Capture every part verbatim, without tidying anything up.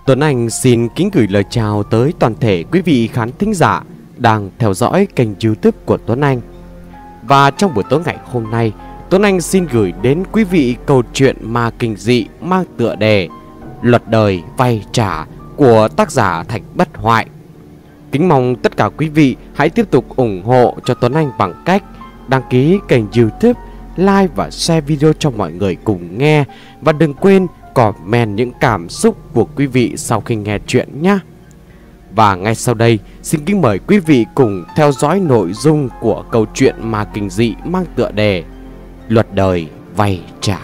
Tuấn Anh xin kính gửi lời chào tới toàn thể quý vị khán thính giả đang theo dõi kênh YouTube của Tuấn Anh. Và trong buổi tối ngày hôm nay, Tuấn Anh xin gửi đến quý vị câu chuyện ma kinh dị mang tựa đề Luật đời vay trả của tác giả Thạch Bất Hoại. Kính mong tất cả quý vị hãy tiếp tục ủng hộ cho Tuấn Anh bằng cách đăng ký kênh YouTube, like và share video cho mọi người cùng nghe. Và đừng quên comment những cảm xúc của quý vị sau khi nghe chuyện nhé. Và ngay sau đây, xin kính mời quý vị cùng theo dõi nội dung của câu chuyện ma kinh dị mang tựa đề Luật đời vay trả.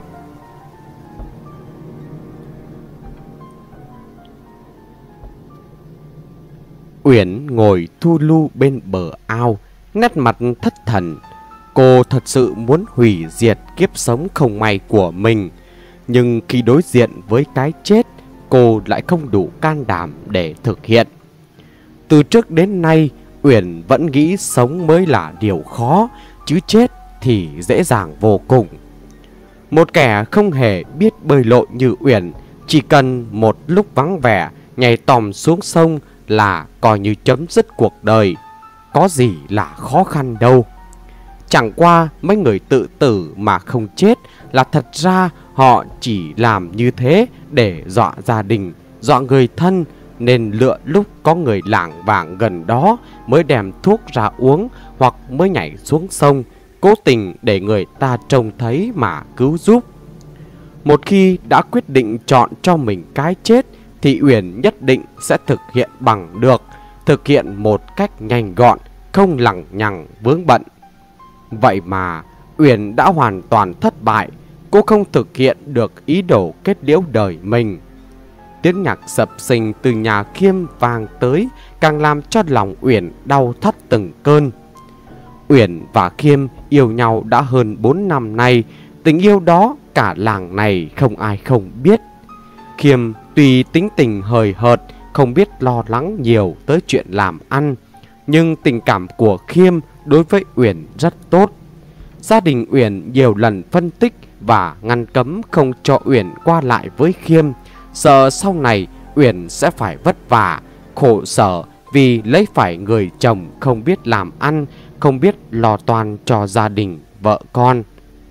Uyển ngồi thu lu bên bờ ao, nét mặt thất thần. Cô thật sự muốn hủy diệt kiếp sống không may của mình, nhưng khi đối diện với cái chết, cô lại không đủ can đảm để thực hiện. Từ trước đến nay, Uyển vẫn nghĩ sống mới là điều khó, chứ chết thì dễ dàng vô cùng. Một kẻ không hề biết bơi lội như Uyển, chỉ cần một lúc vắng vẻ nhảy tòm xuống sông là coi như chấm dứt cuộc đời. Có gì là khó khăn đâu. Chẳng qua mấy người tự tử mà không chết là thật ra họ chỉ làm như thế để dọa gia đình, dọa người thân, nên lựa lúc có người lảng vảng gần đó mới đem thuốc ra uống hoặc mới nhảy xuống sông, cố tình để người ta trông thấy mà cứu giúp. Một khi đã quyết định chọn cho mình cái chết thì Uyển nhất định sẽ thực hiện bằng được, thực hiện một cách nhanh gọn, không lằng nhằng vướng bận. Vậy mà Uyển đã hoàn toàn thất bại. Cô không thực hiện được ý đồ kết liễu đời mình. Tiếng nhạc sập sình từ nhà Khiêm vang tới càng làm cho lòng Uyển đau thắt từng cơn. Uyển và Khiêm yêu nhau đã hơn bốn năm nay. Tình yêu đó cả làng này không ai không biết. Khiêm tuy tính tình hời hợt, không biết lo lắng nhiều tới chuyện làm ăn, nhưng tình cảm của Khiêm đối với Uyển rất tốt. Gia đình Uyển nhiều lần phân tích và ngăn cấm không cho Uyển qua lại với Khiêm, sợ sau này Uyển sẽ phải vất vả, khổ sở vì lấy phải người chồng không biết làm ăn, không biết lo toan cho gia đình, vợ con.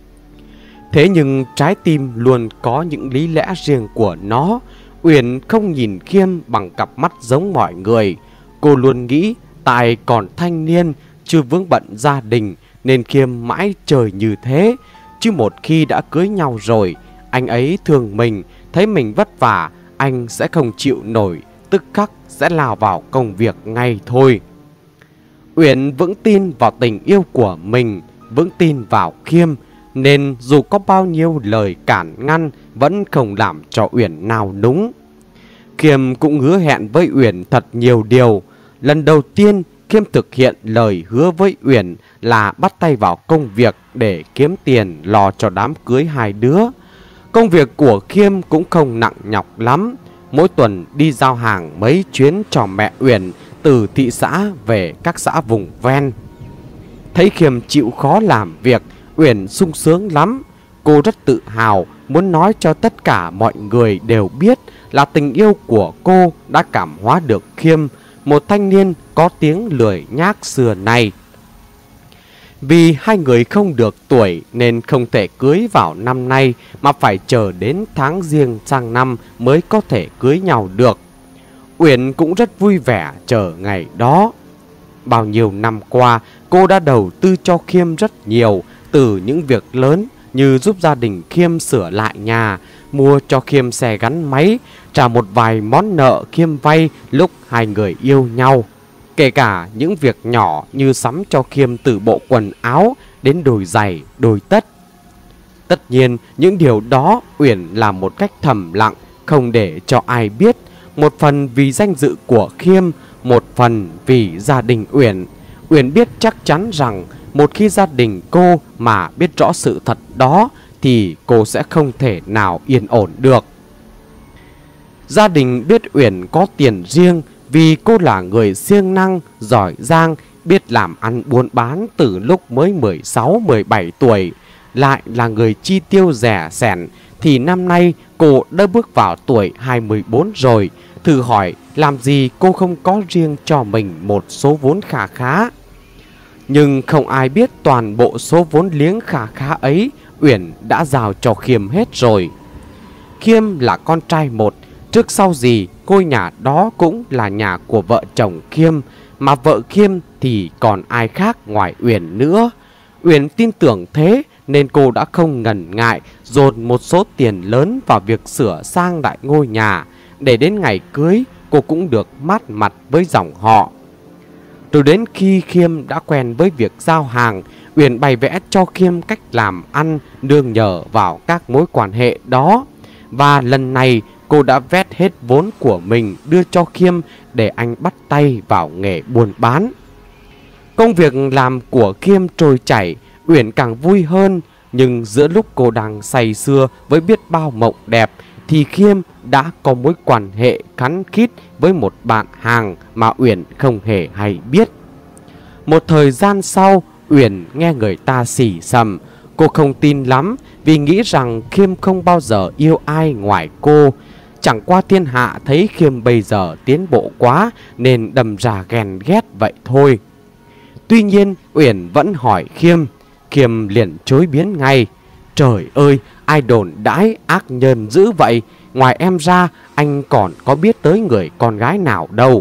Thế nhưng trái tim luôn có những lý lẽ riêng của nó. Uyển không nhìn Khiêm bằng cặp mắt giống mọi người. Cô luôn nghĩ tại còn thanh niên, chưa vướng bận gia đình nên Khiêm mãi chơi như thế. Chứ một khi đã cưới nhau rồi, anh ấy thương mình, thấy mình vất vả, anh sẽ không chịu nổi, tức khắc sẽ lao vào công việc ngay thôi. Uyển vững tin vào tình yêu của mình, vững tin vào Khiêm, nên dù có bao nhiêu lời cản ngăn vẫn không làm cho Uyển nào núng. Khiêm cũng hứa hẹn với Uyển thật nhiều điều. Lần đầu tiên Khiêm thực hiện lời hứa với Uyển là bắt tay vào công việc để kiếm tiền lo cho đám cưới hai đứa. Công việc của Khiêm cũng không nặng nhọc lắm. Mỗi tuần đi giao hàng mấy chuyến cho mẹ Uyển từ thị xã về các xã vùng ven. Thấy Khiêm chịu khó làm việc, Uyển sung sướng lắm. Cô rất tự hào, muốn nói cho tất cả mọi người đều biết là tình yêu của cô đã cảm hóa được Khiêm, một thanh niên có tiếng lười nhác xưa nay. Vì hai người không được tuổi nên không thể cưới vào năm nay, mà phải chờ đến tháng Giêng sang năm mới có thể cưới nhau được. Uyển cũng rất vui vẻ chờ ngày đó. Bao nhiêu năm qua, cô đã đầu tư cho Khiêm rất nhiều, từ những việc lớn như giúp gia đình Khiêm sửa lại nhà, mua cho Khiêm xe gắn máy, trả một vài món nợ Khiêm vay lúc hai người yêu nhau. Kể cả những việc nhỏ như sắm cho Khiêm từ bộ quần áo đến đôi giày, đôi tất. Tất nhiên những điều đó Uyển làm một cách thầm lặng, không để cho ai biết. Một phần vì danh dự của Khiêm, một phần vì gia đình Uyển. Uyển biết chắc chắn rằng một khi gia đình cô mà biết rõ sự thật đó thì cô sẽ không thể nào yên ổn được. Gia đình biết Uyển có tiền riêng vì cô là người siêng năng, giỏi giang, biết làm ăn buôn bán từ lúc mới mười sáu mười bảy tuổi, lại là người chi tiêu rẻ sẻn thì năm nay cô đã bước vào tuổi hai mươi bốn rồi. Thử hỏi làm gì cô không có riêng cho mình một số vốn khá khá. Nhưng không ai biết toàn bộ số vốn liếng khá khá ấy Uyển đã giao cho Khiêm hết rồi. Khiêm là con trai một, trước sau gì ngôi nhà đó cũng là nhà của vợ chồng Khiêm, mà vợ Khiêm thì còn ai khác ngoài Uyển nữa. Uyển tin tưởng thế nên cô đã không ngần ngại dồn một số tiền lớn vào việc sửa sang lại ngôi nhà, để đến ngày cưới cô cũng được mát mặt với dòng họ. Rồi đến khi Khiêm đã quen với việc giao hàng, Uyển bày vẽ cho Khiêm cách làm ăn nương nhờ vào các mối quan hệ đó. Và lần này cô đã vét hết vốn của mình đưa cho Khiêm để anh bắt tay vào nghề buôn bán. Công việc làm của Khiêm trôi chảy, Uyển càng vui hơn. Nhưng giữa lúc cô đang say sưa với biết bao mộng đẹp thì Khiêm đã có mối quan hệ khăng khít với một bạn hàng mà Uyển không hề hay biết. Một thời gian sau, Uyển nghe người ta xì xầm. Cô không tin lắm vì nghĩ rằng Khiêm không bao giờ yêu ai ngoài cô. Chẳng qua thiên hạ thấy Khiêm bây giờ tiến bộ quá nên đâm ra ghen ghét vậy thôi. Tuy nhiên Uyển vẫn hỏi Khiêm. Khiêm liền chối biến ngay. Trời ơi, ai đồn đãi ác nhân dữ vậy? Ngoài em ra, anh còn có biết tới người con gái nào đâu.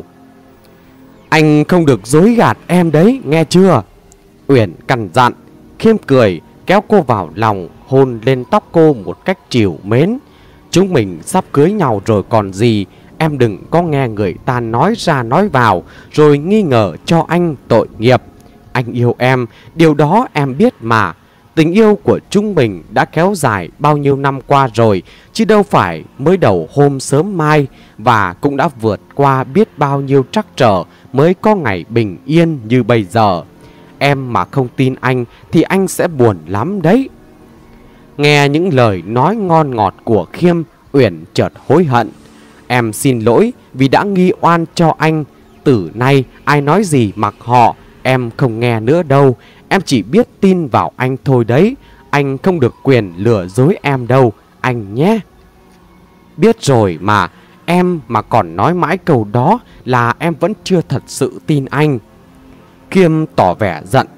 Anh không được dối gạt em đấy, nghe chưa? Uyển căn dặn. Khiêm cười, kéo cô vào lòng, hôn lên tóc cô một cách trìu mến. Chúng mình sắp cưới nhau rồi còn gì. Em đừng có nghe người ta nói ra nói vào rồi nghi ngờ cho anh tội nghiệp. Anh yêu em, điều đó em biết mà. Tình yêu của chúng mình đã kéo dài bao nhiêu năm qua rồi, chứ đâu phải mới đầu hôm sớm mai. Và cũng đã vượt qua biết bao nhiêu trắc trở mới có ngày bình yên như bây giờ. Em mà không tin anh thì anh sẽ buồn lắm đấy. Nghe những lời nói ngon ngọt của Khiêm, Uyển chợt hối hận. Em xin lỗi vì đã nghi oan cho anh. Từ nay ai nói gì mặc họ, em không nghe nữa đâu. Em chỉ biết tin vào anh thôi đấy. Anh không được quyền lừa dối em đâu, anh nhé. Biết rồi mà, em mà còn nói mãi câu đó là em vẫn chưa thật sự tin anh. Khiêm tỏ vẻ giận.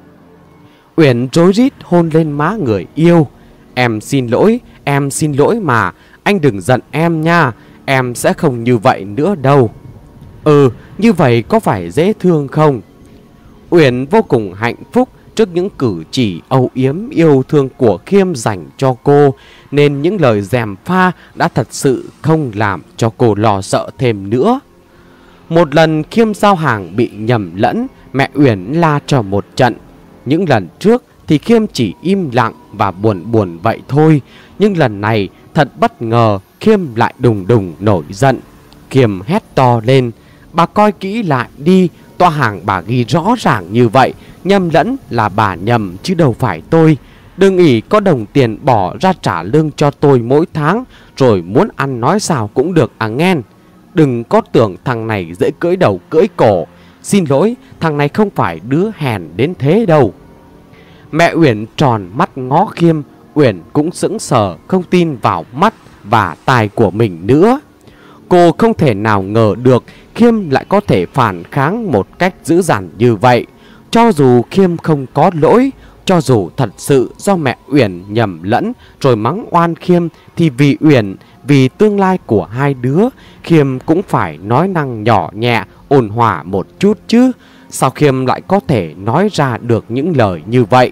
Uyển rối rít hôn lên má người yêu. Em xin lỗi, em xin lỗi mà. Anh đừng giận em nha. Em sẽ không như vậy nữa đâu. Ừ, như vậy có phải dễ thương không? Uyển vô cùng hạnh phúc trước những cử chỉ âu yếm yêu thương của Khiêm dành cho cô, nên những lời gièm pha đã thật sự không làm cho cô lo sợ thêm nữa. Một lần Khiêm giao hàng bị nhầm lẫn, mẹ Uyển la cho một trận. Những lần trước thì Khiêm chỉ im lặng và buồn buồn vậy thôi. Nhưng lần này thật bất ngờ, Khiêm lại đùng đùng nổi giận. Khiêm hét to lên. Bà coi kỹ lại đi, toa hàng bà ghi rõ ràng như vậy. Nhầm lẫn là bà nhầm chứ đâu phải tôi. Đừng ỷ có đồng tiền bỏ ra trả lương cho tôi mỗi tháng, rồi muốn ăn nói sao cũng được à nghen. Đừng có tưởng thằng này dễ cưỡi đầu cưỡi cổ. Xin lỗi, thằng này không phải đứa hèn đến thế đâu. Mẹ Uyển tròn mắt ngó Khiêm. Uyển cũng sững sờ, không tin vào mắt và tai của mình nữa. Cô không thể nào ngờ được Khiêm lại có thể phản kháng một cách dữ dằn như vậy. Cho dù Khiêm không có lỗi, cho dù thật sự do mẹ Uyển nhầm lẫn rồi mắng oan Khiêm, thì vì Uyển, vì tương lai của hai đứa, Khiêm cũng phải nói năng nhỏ nhẹ, ôn hòa một chút chứ. Sao Khiêm lại có thể nói ra được những lời như vậy?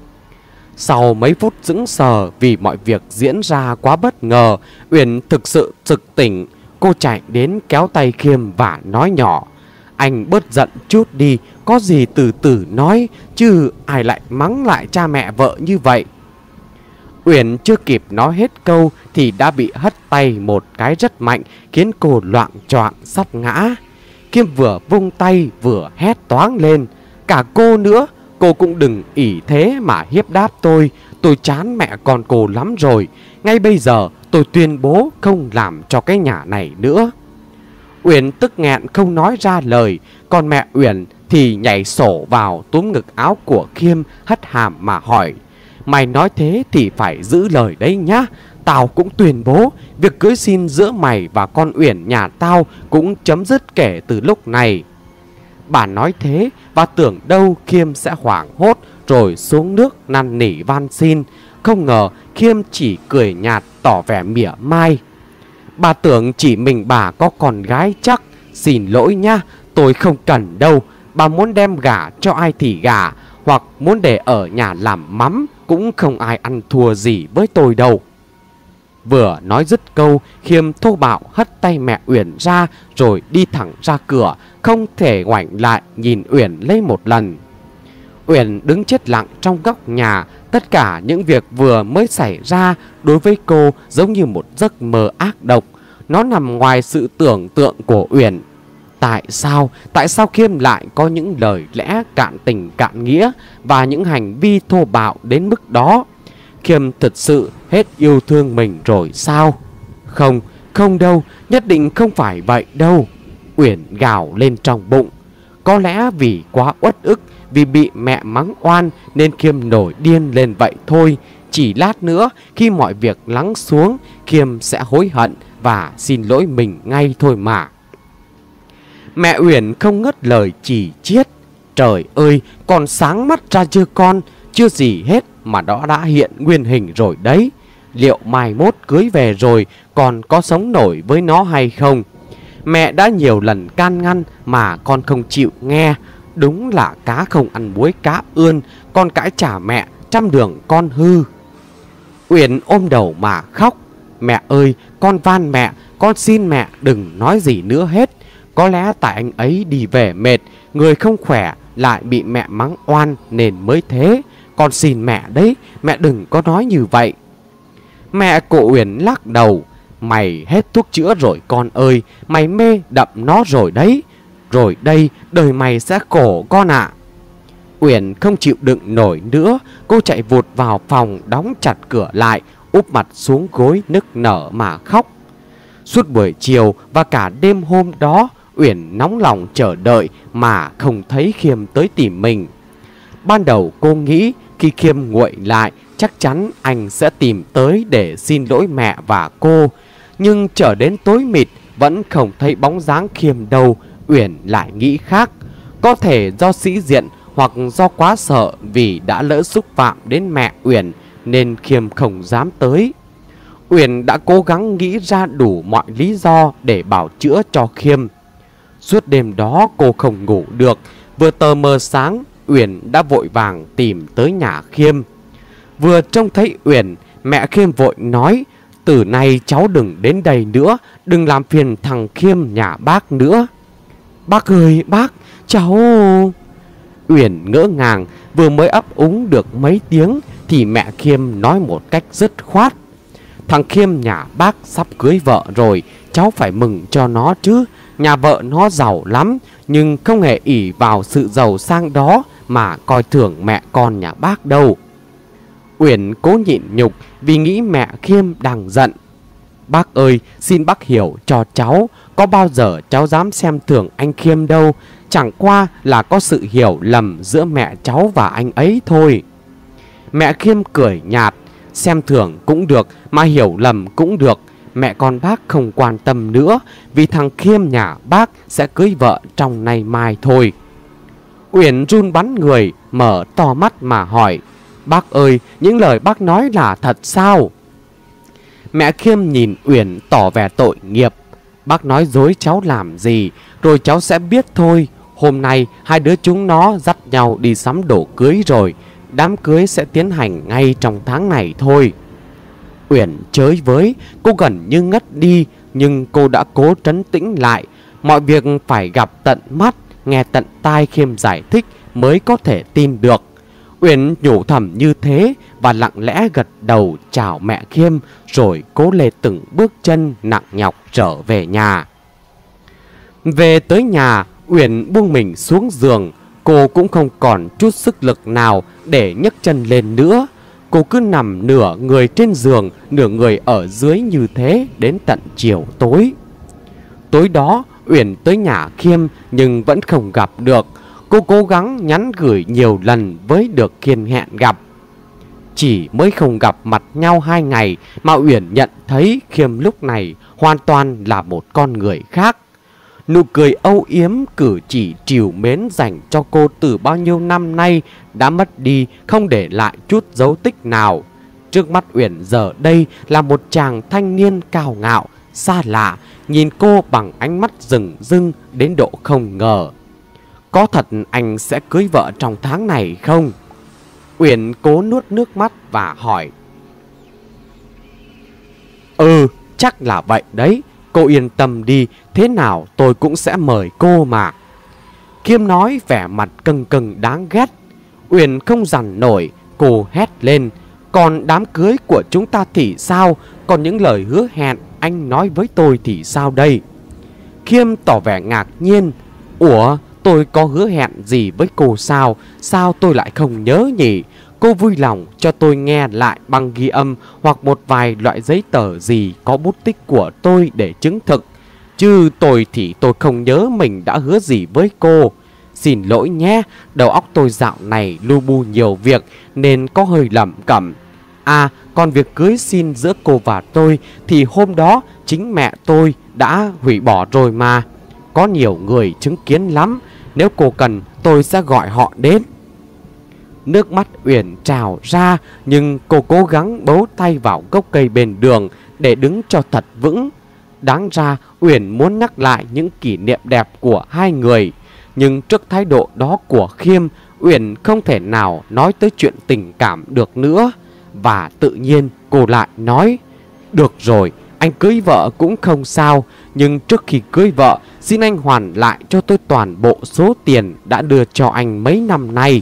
Sau mấy phút sững sờ vì mọi việc diễn ra quá bất ngờ, Uyển thực sự sực tỉnh. Cô chạy đến kéo tay Khiêm và nói nhỏ. Anh bớt giận chút đi, có gì từ từ nói, chứ ai lại mắng lại cha mẹ vợ như vậy. Uyển chưa kịp nói hết câu thì đã bị hất tay một cái rất mạnh, khiến cô loạng choạng sắp ngã. Khiêm vừa vung tay vừa hét toáng lên. Cả cô nữa, cô cũng đừng ỷ thế mà hiếp đáp tôi. Tôi chán mẹ con cô lắm rồi. Ngay bây giờ tôi tuyên bố không làm cho cái nhà này nữa. Uyển tức nghẹn không nói ra lời. Còn mẹ Uyển thì nhảy sổ vào túm ngực áo của Khiêm, hất hàm mà hỏi. Mày nói thế thì phải giữ lời đấy nhá. tao cũng tuyên bố việc cưới xin giữa mày và con Uyển nhà tao cũng chấm dứt kể từ lúc này. Bà nói thế và tưởng đâu Khiêm sẽ hoảng hốt rồi xuống nước năn nỉ van xin. Không ngờ Khiêm chỉ cười nhạt tỏ vẻ mỉa mai. Bà tưởng chỉ mình bà có con gái chắc. Xin lỗi nha, tôi không cần đâu. Bà muốn đem gả cho ai thì gả, hoặc muốn để ở nhà làm mắm, cũng không ai ăn thua gì với tôi đâu. Vừa nói dứt câu, Khiêm thô bạo hất tay mẹ Uyển ra rồi đi thẳng ra cửa, không thể ngoảnh lại nhìn Uyển lấy một lần. Uyển đứng chết lặng trong góc nhà. Tất cả những việc vừa mới xảy ra đối với cô giống như một giấc mơ ác độc. Nó nằm ngoài sự tưởng tượng của Uyển. Tại sao, tại sao Khiêm lại có những lời lẽ cạn tình cạn nghĩa và những hành vi thô bạo đến mức đó? Khiêm thật sự hết yêu thương mình rồi sao? Không, không đâu, nhất định không phải vậy đâu. Uyển gào lên trong bụng. Có lẽ vì quá uất ức, vì bị mẹ mắng oan nên Khiêm nổi điên lên vậy thôi. Chỉ lát nữa khi mọi việc lắng xuống, Khiêm sẽ hối hận và xin lỗi mình ngay thôi mà. Mẹ Uyển không ngớt lời chỉ chiết. Trời ơi, còn sáng mắt ra chưa con? Chưa gì hết mà đó đã hiện nguyên hình rồi đấy. Liệu mai mốt cưới về rồi còn có sống nổi với nó hay không? Mẹ đã nhiều lần can ngăn mà con không chịu nghe. Đúng là cá không ăn muối cá ươn, con cãi trả mẹ trăm đường con hư. Uyển ôm đầu mà khóc. Mẹ ơi, con van mẹ, con xin mẹ đừng nói gì nữa hết. Có lẽ tại anh ấy đi về mệt, người không khỏe, lại bị mẹ mắng oan nên mới thế. Con xin mẹ đấy, mẹ đừng có nói như vậy. Mẹ của Uyển lắc đầu. Mày hết thuốc chữa rồi con ơi, mày mê đậm nó rồi đấy. Rồi đây, đời mày sẽ khổ con ạ. Uyển không chịu đựng nổi nữa. Cô chạy vụt vào phòng, đóng chặt cửa lại, úp mặt xuống gối nức nở mà khóc. Suốt buổi chiều và cả đêm hôm đó, Uyển nóng lòng chờ đợi mà không thấy Khiêm tới tìm mình. Ban đầu cô nghĩ khi Khiêm nguội lại, chắc chắn anh sẽ tìm tới để xin lỗi mẹ và cô. Nhưng chờ đến tối mịt vẫn không thấy bóng dáng Khiêm đâu. Uyển lại nghĩ khác. Có thể do sĩ diện hoặc do quá sợ vì đã lỡ xúc phạm đến mẹ Uyển nên Khiêm không dám tới. Uyển đã cố gắng nghĩ ra đủ mọi lý do để bảo chữa cho Khiêm. Suốt đêm đó cô không ngủ được. Vừa tờ mờ sáng, Uyển đã vội vàng tìm tới nhà Khiêm. Vừa trông thấy Uyển, mẹ Khiêm vội nói: từ nay cháu đừng đến đây nữa, đừng làm phiền thằng Khiêm nhà bác nữa. Bác ơi bác, cháu... Uyển ngỡ ngàng, vừa mới ấp úng được mấy tiếng thì mẹ Khiêm nói một cách dứt khoát: thằng Khiêm nhà bác sắp cưới vợ rồi, cháu phải mừng cho nó chứ. Nhà vợ nó giàu lắm, nhưng không hề ỷ vào sự giàu sang đó mà coi thường mẹ con nhà bác đâu. Uyển cố nhịn nhục vì nghĩ mẹ Khiêm đang giận. Bác ơi, xin bác hiểu cho cháu, có bao giờ cháu dám xem thường anh Khiêm đâu. Chẳng qua là có sự hiểu lầm giữa mẹ cháu và anh ấy thôi. Mẹ Khiêm cười nhạt: xem thường cũng được, mà hiểu lầm cũng được. Mẹ con bác không quan tâm nữa, vì thằng Khiêm nhà bác sẽ cưới vợ trong nay mai thôi. Uyển run bắn người, mở to mắt mà hỏi: bác ơi, những lời bác nói là thật sao? Mẹ Khiêm nhìn Uyển tỏ vẻ tội nghiệp: bác nói dối cháu làm gì, rồi cháu sẽ biết thôi. Hôm nay hai đứa chúng nó dắt nhau đi sắm đồ cưới rồi. Đám cưới sẽ tiến hành ngay trong tháng này thôi. Uyển chới với, cô gần như ngất đi, nhưng cô đã cố trấn tĩnh lại. Mọi việc phải gặp tận mắt, nghe tận tai Khiêm giải thích mới có thể tin được. Uyển nhủ thầm như thế và lặng lẽ gật đầu chào mẹ Khiêm, rồi cố lê từng bước chân nặng nhọc trở về nhà. Về tới nhà, Uyển buông mình xuống giường. Cô cũng không còn chút sức lực nào để nhấc chân lên nữa. Cô cứ nằm nửa người trên giường, nửa người ở dưới như thế đến tận chiều tối. Tối đó, Uyển tới nhà Khiêm nhưng vẫn không gặp được. Cô cố gắng nhắn gửi nhiều lần với được Khiêm hẹn gặp. Chỉ mới không gặp mặt nhau hai ngày mà Uyển nhận thấy Khiêm lúc này hoàn toàn là một con người khác. Nụ cười âu yếm, cử chỉ trìu mến dành cho cô từ bao nhiêu năm nay đã mất đi, không để lại chút dấu tích nào. Trước mắt Uyển giờ đây là một chàng thanh niên cao ngạo, xa lạ, nhìn cô bằng ánh mắt rừng rưng đến độ không ngờ. Có thật anh sẽ cưới vợ trong tháng này không? Uyển cố nuốt nước mắt và hỏi. Ừ, chắc là vậy đấy. Cô yên tâm đi, thế nào tôi cũng sẽ mời cô mà. Khiêm nói vẻ mặt căng căng đáng ghét. Uyển không dằn nổi, cô hét lên. Còn đám cưới của chúng ta thì sao? Còn những lời hứa hẹn anh nói với tôi thì sao đây? Khiêm tỏ vẻ ngạc nhiên. Ủa, tôi có hứa hẹn gì với cô sao? Sao tôi lại không nhớ nhỉ? Cô vui lòng cho tôi nghe lại băng ghi âm hoặc một vài loại giấy tờ gì có bút tích của tôi để chứng thực. Chứ tôi thì tôi không nhớ mình đã hứa gì với cô. Xin lỗi nhé, đầu óc tôi dạo này lu bu nhiều việc nên có hơi lẩm cẩm. À, còn việc cưới xin giữa cô và tôi thì hôm đó chính mẹ tôi đã hủy bỏ rồi mà. Có nhiều người chứng kiến lắm, nếu cô cần tôi sẽ gọi họ đến. Nước mắt Uyển trào ra, nhưng cô cố gắng bấu tay vào gốc cây bên đường để đứng cho thật vững. Đáng ra Uyển muốn nhắc lại những kỷ niệm đẹp của hai người, nhưng trước thái độ đó của Khiêm, Uyển không thể nào nói tới chuyện tình cảm được nữa. Và tự nhiên cô lại nói. Được rồi, anh cưới vợ cũng không sao, nhưng trước khi cưới vợ xin anh hoàn lại cho tôi toàn bộ số tiền đã đưa cho anh mấy năm nay.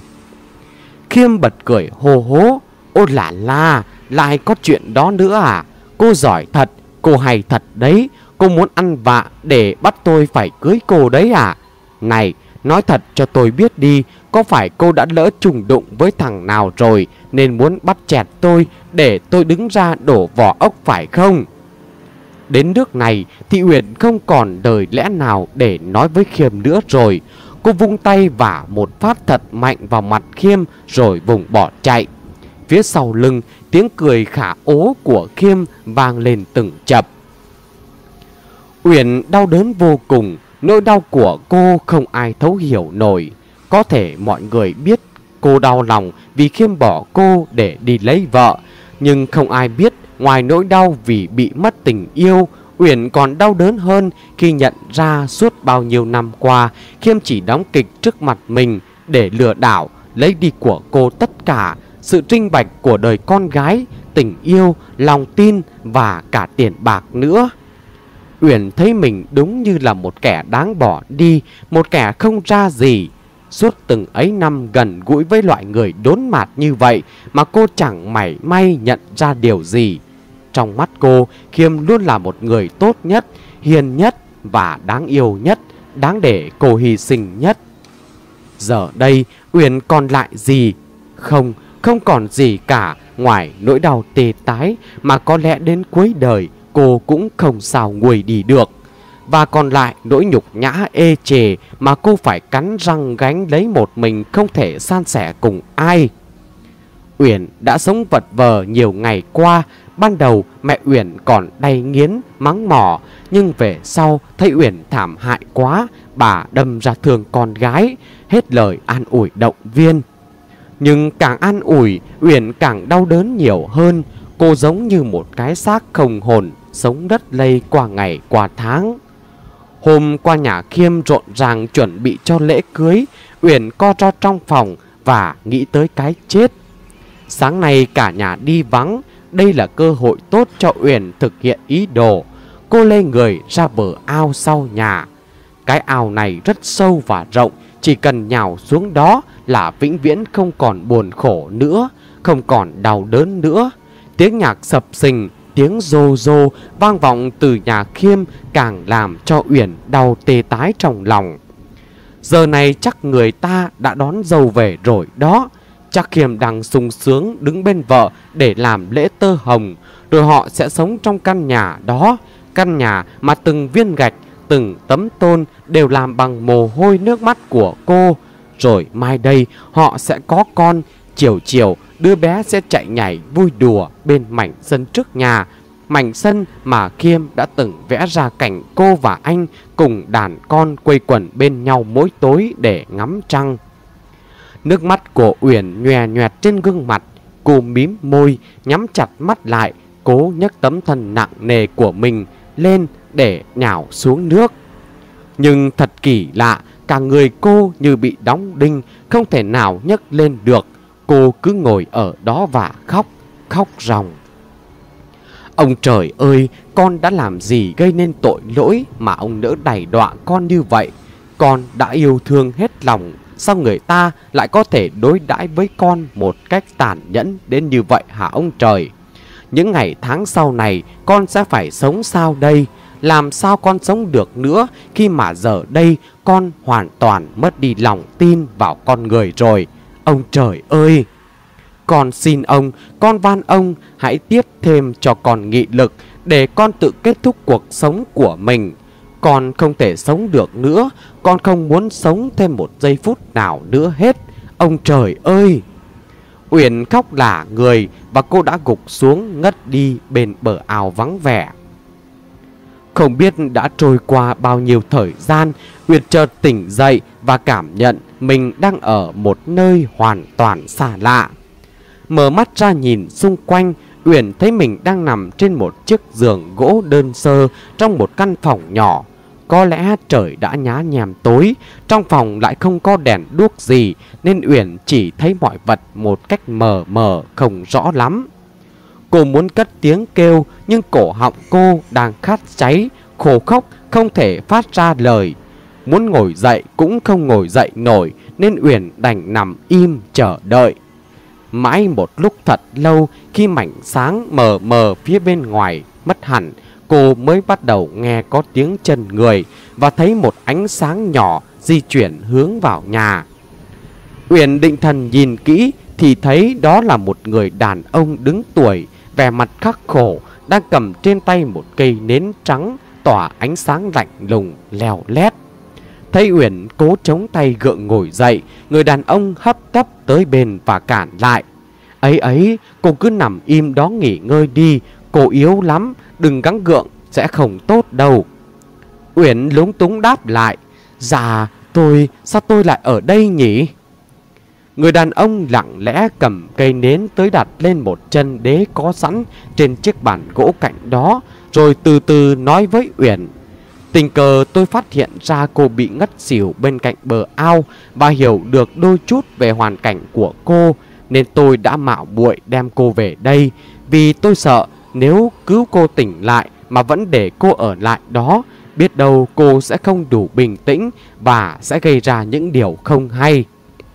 Khiêm bật cười hô hố. Ô là la, lại có chuyện đó nữa à? Cô giỏi thật, cô hay thật đấy. Cô muốn ăn vạ để bắt tôi phải cưới cô đấy à? Này, nói thật cho tôi biết đi, có phải cô đã lỡ trùng đụng với thằng nào rồi nên muốn bắt chẹt tôi để tôi đứng ra đổ vỏ ốc phải không? Đến nước này thì Uyển không còn lời lẽ nào để nói với Khiêm nữa rồi. Cô vung tay và một phát thật mạnh vào mặt Khiêm rồi vùng bỏ chạy. Phía sau lưng, tiếng cười khả ố của Khiêm vang lên từng chập. Uyển đau đớn vô cùng, nỗi đau của cô không ai thấu hiểu nổi. Có thể mọi người biết cô đau lòng vì Khiêm bỏ cô để đi lấy vợ, nhưng không ai biết ngoài nỗi đau vì bị mất tình yêu, Uyển còn đau đớn hơn khi nhận ra suốt bao nhiêu năm qua Khiêm chỉ đóng kịch trước mặt mình để lừa đảo, lấy đi của cô tất cả, sự trinh bạch của đời con gái, tình yêu, lòng tin và cả tiền bạc nữa. Uyển thấy mình đúng như là một kẻ đáng bỏ đi, một kẻ không ra gì. Suốt từng ấy năm gần gũi với loại người đốn mạt như vậy mà cô chẳng mảy may nhận ra điều gì. Trong mắt cô, Khiêm luôn là một người tốt nhất, hiền nhất và đáng yêu nhất, đáng để cô hy sinh nhất. Giờ đây, Uyển còn lại gì? Không, không còn gì cả ngoài nỗi đau tê tái mà có lẽ đến cuối đời cô cũng không sao nguôi đi được. Và còn lại nỗi nhục nhã ê chề mà cô phải cắn răng gánh lấy một mình, không thể san sẻ cùng ai. Uyển đã sống vật vờ nhiều ngày qua. Ban đầu mẹ Uyển còn đay nghiến mắng mỏ, nhưng về sau thấy Uyển thảm hại quá, bà đâm ra thương con gái, hết lời an ủi động viên. Nhưng càng an ủi, Uyển càng đau đớn nhiều hơn. Cô giống như một cái xác không hồn, sống đất lây qua ngày qua tháng. Hôm qua nhà Khiêm rộn ràng chuẩn bị cho lễ cưới, Uyển co ro trong phòng và nghĩ tới cái chết. Sáng nay cả nhà đi vắng, đây là cơ hội tốt cho Uyển thực hiện ý đồ. Cô lê người ra bờ ao sau nhà. Cái ao này rất sâu và rộng, chỉ cần nhào xuống đó là vĩnh viễn không còn buồn khổ nữa, không còn đau đớn nữa. Tiếng nhạc sập sình, tiếng rô rô vang vọng từ nhà Khiêm càng làm cho Uyển đau tê tái trong lòng. Giờ này chắc người ta đã đón dâu về rồi đó. Chắc Khiêm đang sung sướng đứng bên vợ để làm lễ tơ hồng, rồi họ sẽ sống trong căn nhà đó. Căn nhà mà từng viên gạch, từng tấm tôn đều làm bằng mồ hôi nước mắt của cô. Rồi mai đây họ sẽ có con, Chiều chiều đứa bé sẽ chạy nhảy vui đùa bên mảnh sân trước nhà, mảnh sân mà Khiêm đã từng vẽ ra cảnh cô và anh cùng đàn con quây quần bên nhau mỗi tối để ngắm trăng. Nước mắt của Uyển nhòe nhòe trên gương mặt. Cô mím môi, nhắm chặt mắt lại, cố nhấc tấm thân nặng nề của mình lên để nhào xuống nước. Nhưng thật kỳ lạ, cả người cô như bị đóng đinh, không thể nào nhấc lên được. Cô cứ ngồi ở đó và khóc, khóc ròng. Ông trời ơi, con đã làm gì gây nên tội lỗi mà ông nỡ đày đọa con như vậy? Con đã yêu thương hết lòng, sao người ta lại có thể đối đãi với con một cách tàn nhẫn đến như vậy hả ông trời? Những ngày tháng sau này con sẽ phải sống sao đây? Làm sao con sống được nữa khi mà giờ đây con hoàn toàn mất đi lòng tin vào con người rồi? Ông trời ơi! Con xin ông, con van ông hãy tiếp thêm cho con nghị lực để con tự kết thúc cuộc sống của mình. Con không thể sống được nữa, con không muốn sống thêm một giây phút nào nữa hết. Ông trời ơi! Uyển khóc lả người và cô đã gục xuống ngất đi bên bờ ao vắng vẻ. Không biết đã trôi qua bao nhiêu thời gian, Uyển chợt tỉnh dậy và cảm nhận mình đang ở một nơi hoàn toàn xa lạ. Mở mắt ra nhìn xung quanh, Uyển thấy mình đang nằm trên một chiếc giường gỗ đơn sơ trong một căn phòng nhỏ. Có lẽ trời đã nhá nhem tối, trong phòng lại không có đèn đuốc gì nên Uyển chỉ thấy mọi vật một cách mờ mờ không rõ lắm. Cô muốn cất tiếng kêu nhưng cổ họng cô đang khát cháy, khô khốc không thể phát ra lời. Muốn ngồi dậy cũng không ngồi dậy nổi nên Uyển đành nằm im chờ đợi. Mãi một lúc thật lâu, khi mảnh sáng mờ mờ phía bên ngoài mất hẳn, cô mới bắt đầu nghe có tiếng chân người và thấy một ánh sáng nhỏ di chuyển hướng vào nhà. Uyển định thần nhìn kỹ thì thấy đó là một người đàn ông đứng tuổi, vẻ mặt khắc khổ, đang cầm trên tay một cây nến trắng tỏa ánh sáng lạnh lùng leo lét. Thấy Uyển cố chống tay gượng ngồi dậy, người đàn ông hấp tấp tới bên và cản lại. Ấy ấy, cô cứ nằm im đó nghỉ ngơi đi, cô yếu lắm, đừng gắng gượng, sẽ không tốt đâu. Uyển lúng túng đáp lại, dạ, tôi, sao tôi lại ở đây nhỉ? Người đàn ông lặng lẽ cầm cây nến tới đặt lên một chân đế có sẵn trên chiếc bàn gỗ cạnh đó, rồi từ từ nói với Uyển. Tình cờ tôi phát hiện ra cô bị ngất xỉu bên cạnh bờ ao và hiểu được đôi chút về hoàn cảnh của cô, nên tôi đã mạo muội đem cô về đây, vì tôi sợ nếu cứu cô tỉnh lại mà vẫn để cô ở lại đó, biết đâu cô sẽ không đủ bình tĩnh và sẽ gây ra những điều không hay.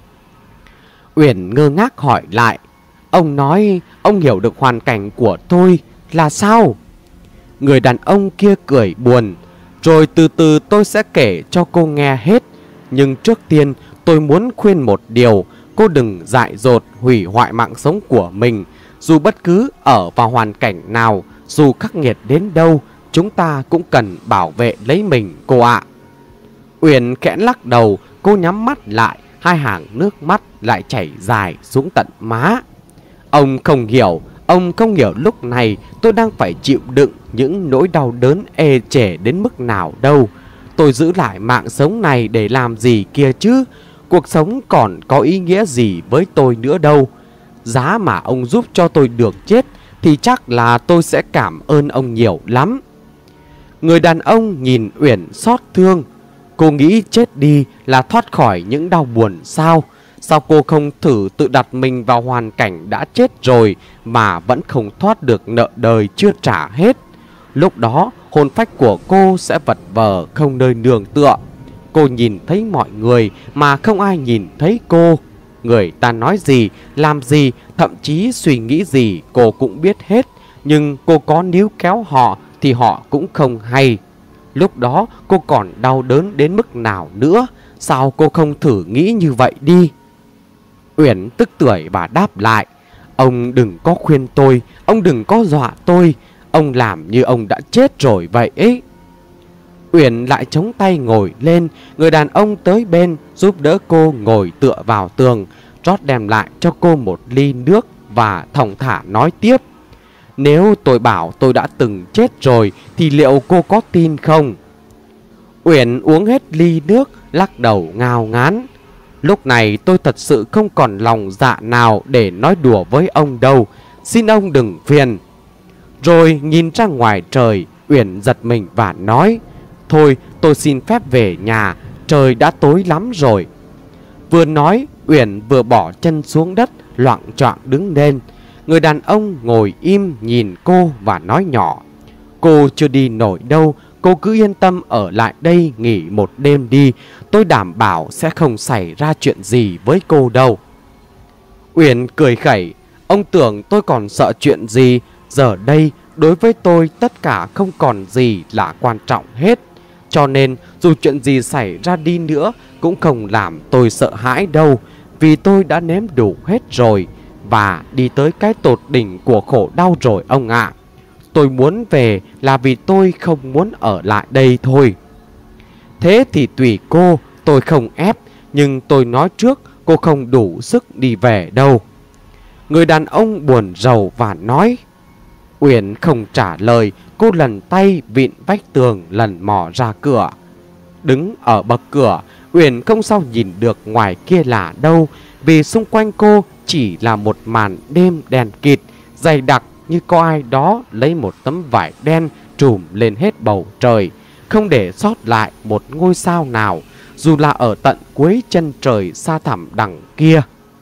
Uyển ngơ ngác hỏi lại, ông nói ông hiểu được hoàn cảnh của tôi là sao? Người đàn ông kia cười buồn, rồi từ từ tôi sẽ kể cho cô nghe hết. Nhưng trước tiên tôi muốn khuyên một điều, cô đừng dại dột hủy hoại mạng sống của mình. Dù bất cứ ở vào hoàn cảnh nào, dù khắc nghiệt đến đâu, chúng ta cũng cần bảo vệ lấy mình cô ạ. Uyển khẽ lắc đầu, cô nhắm mắt lại, hai hàng nước mắt lại chảy dài xuống tận má. Ông không hiểu, ông không hiểu lúc này tôi đang phải chịu đựng những nỗi đau đớn ê chề đến mức nào đâu. Tôi giữ lại mạng sống này để làm gì kia chứ? Cuộc sống còn có ý nghĩa gì với tôi nữa đâu. Giá mà ông giúp cho tôi được chết thì chắc là tôi sẽ cảm ơn ông nhiều lắm. Người đàn ông nhìn Uyển xót thương. Cô nghĩ chết đi là thoát khỏi những đau buồn sao? Sao cô không thử tự đặt mình vào hoàn cảnh đã chết rồi mà vẫn không thoát được nợ đời chưa trả hết? Lúc đó hồn phách của cô sẽ vật vờ không nơi nương tựa. Cô nhìn thấy mọi người mà không ai nhìn thấy cô. Người ta nói gì, làm gì, thậm chí suy nghĩ gì cô cũng biết hết. Nhưng cô có níu kéo họ thì họ cũng không hay. Lúc đó cô còn đau đớn đến mức nào nữa? Sao cô không thử nghĩ như vậy đi? Uyển tức tưởi và đáp lại, ông đừng có khuyên tôi, ông đừng có dọa tôi. Ông làm như ông đã chết rồi vậy ấy. Uyển lại chống tay ngồi lên. Người đàn ông tới bên giúp đỡ cô ngồi tựa vào tường, rót đem lại cho cô một ly nước và thong thả nói tiếp. Nếu tôi bảo tôi đã từng chết rồi thì liệu cô có tin không? Uyển uống hết ly nước, lắc đầu ngao ngán. Lúc này tôi thật sự không còn lòng dạ nào để nói đùa với ông đâu. Xin ông đừng phiền. Rồi nhìn ra ngoài trời, Uyển giật mình và nói, thôi tôi xin phép về nhà, trời đã tối lắm rồi. Vừa nói, Uyển vừa bỏ chân xuống đất, loạng choạng đứng lên. Người đàn ông ngồi im nhìn cô và nói nhỏ, cô chưa đi nổi đâu, cô cứ yên tâm ở lại đây nghỉ một đêm đi. Tôi đảm bảo sẽ không xảy ra chuyện gì với cô đâu. Uyển cười khẩy, ông tưởng tôi còn sợ chuyện gì. Giờ đây đối với tôi tất cả không còn gì là quan trọng hết. Cho nên dù chuyện gì xảy ra đi nữa cũng không làm tôi sợ hãi đâu. Vì tôi đã nếm đủ hết rồi và đi tới cái tột đỉnh của khổ đau rồi ông ạ. Tôi muốn về là vì tôi không muốn ở lại đây thôi. Thế thì tùy cô, tôi không ép. Nhưng tôi nói trước, cô không đủ sức đi về đâu. Người đàn ông buồn rầu và nói. Uyển không trả lời. Cô lần tay vịn vách tường lần mò ra cửa. Đứng ở bậc cửa, Uyển không sao nhìn được ngoài kia là đâu. Vì xung quanh cô chỉ là một màn đêm đèn kịt, dày đặc như có ai đó lấy một tấm vải đen trùm lên hết bầu trời, không để sót lại một ngôi sao nào, dù là ở tận cuối chân trời xa thẳm đằng kia.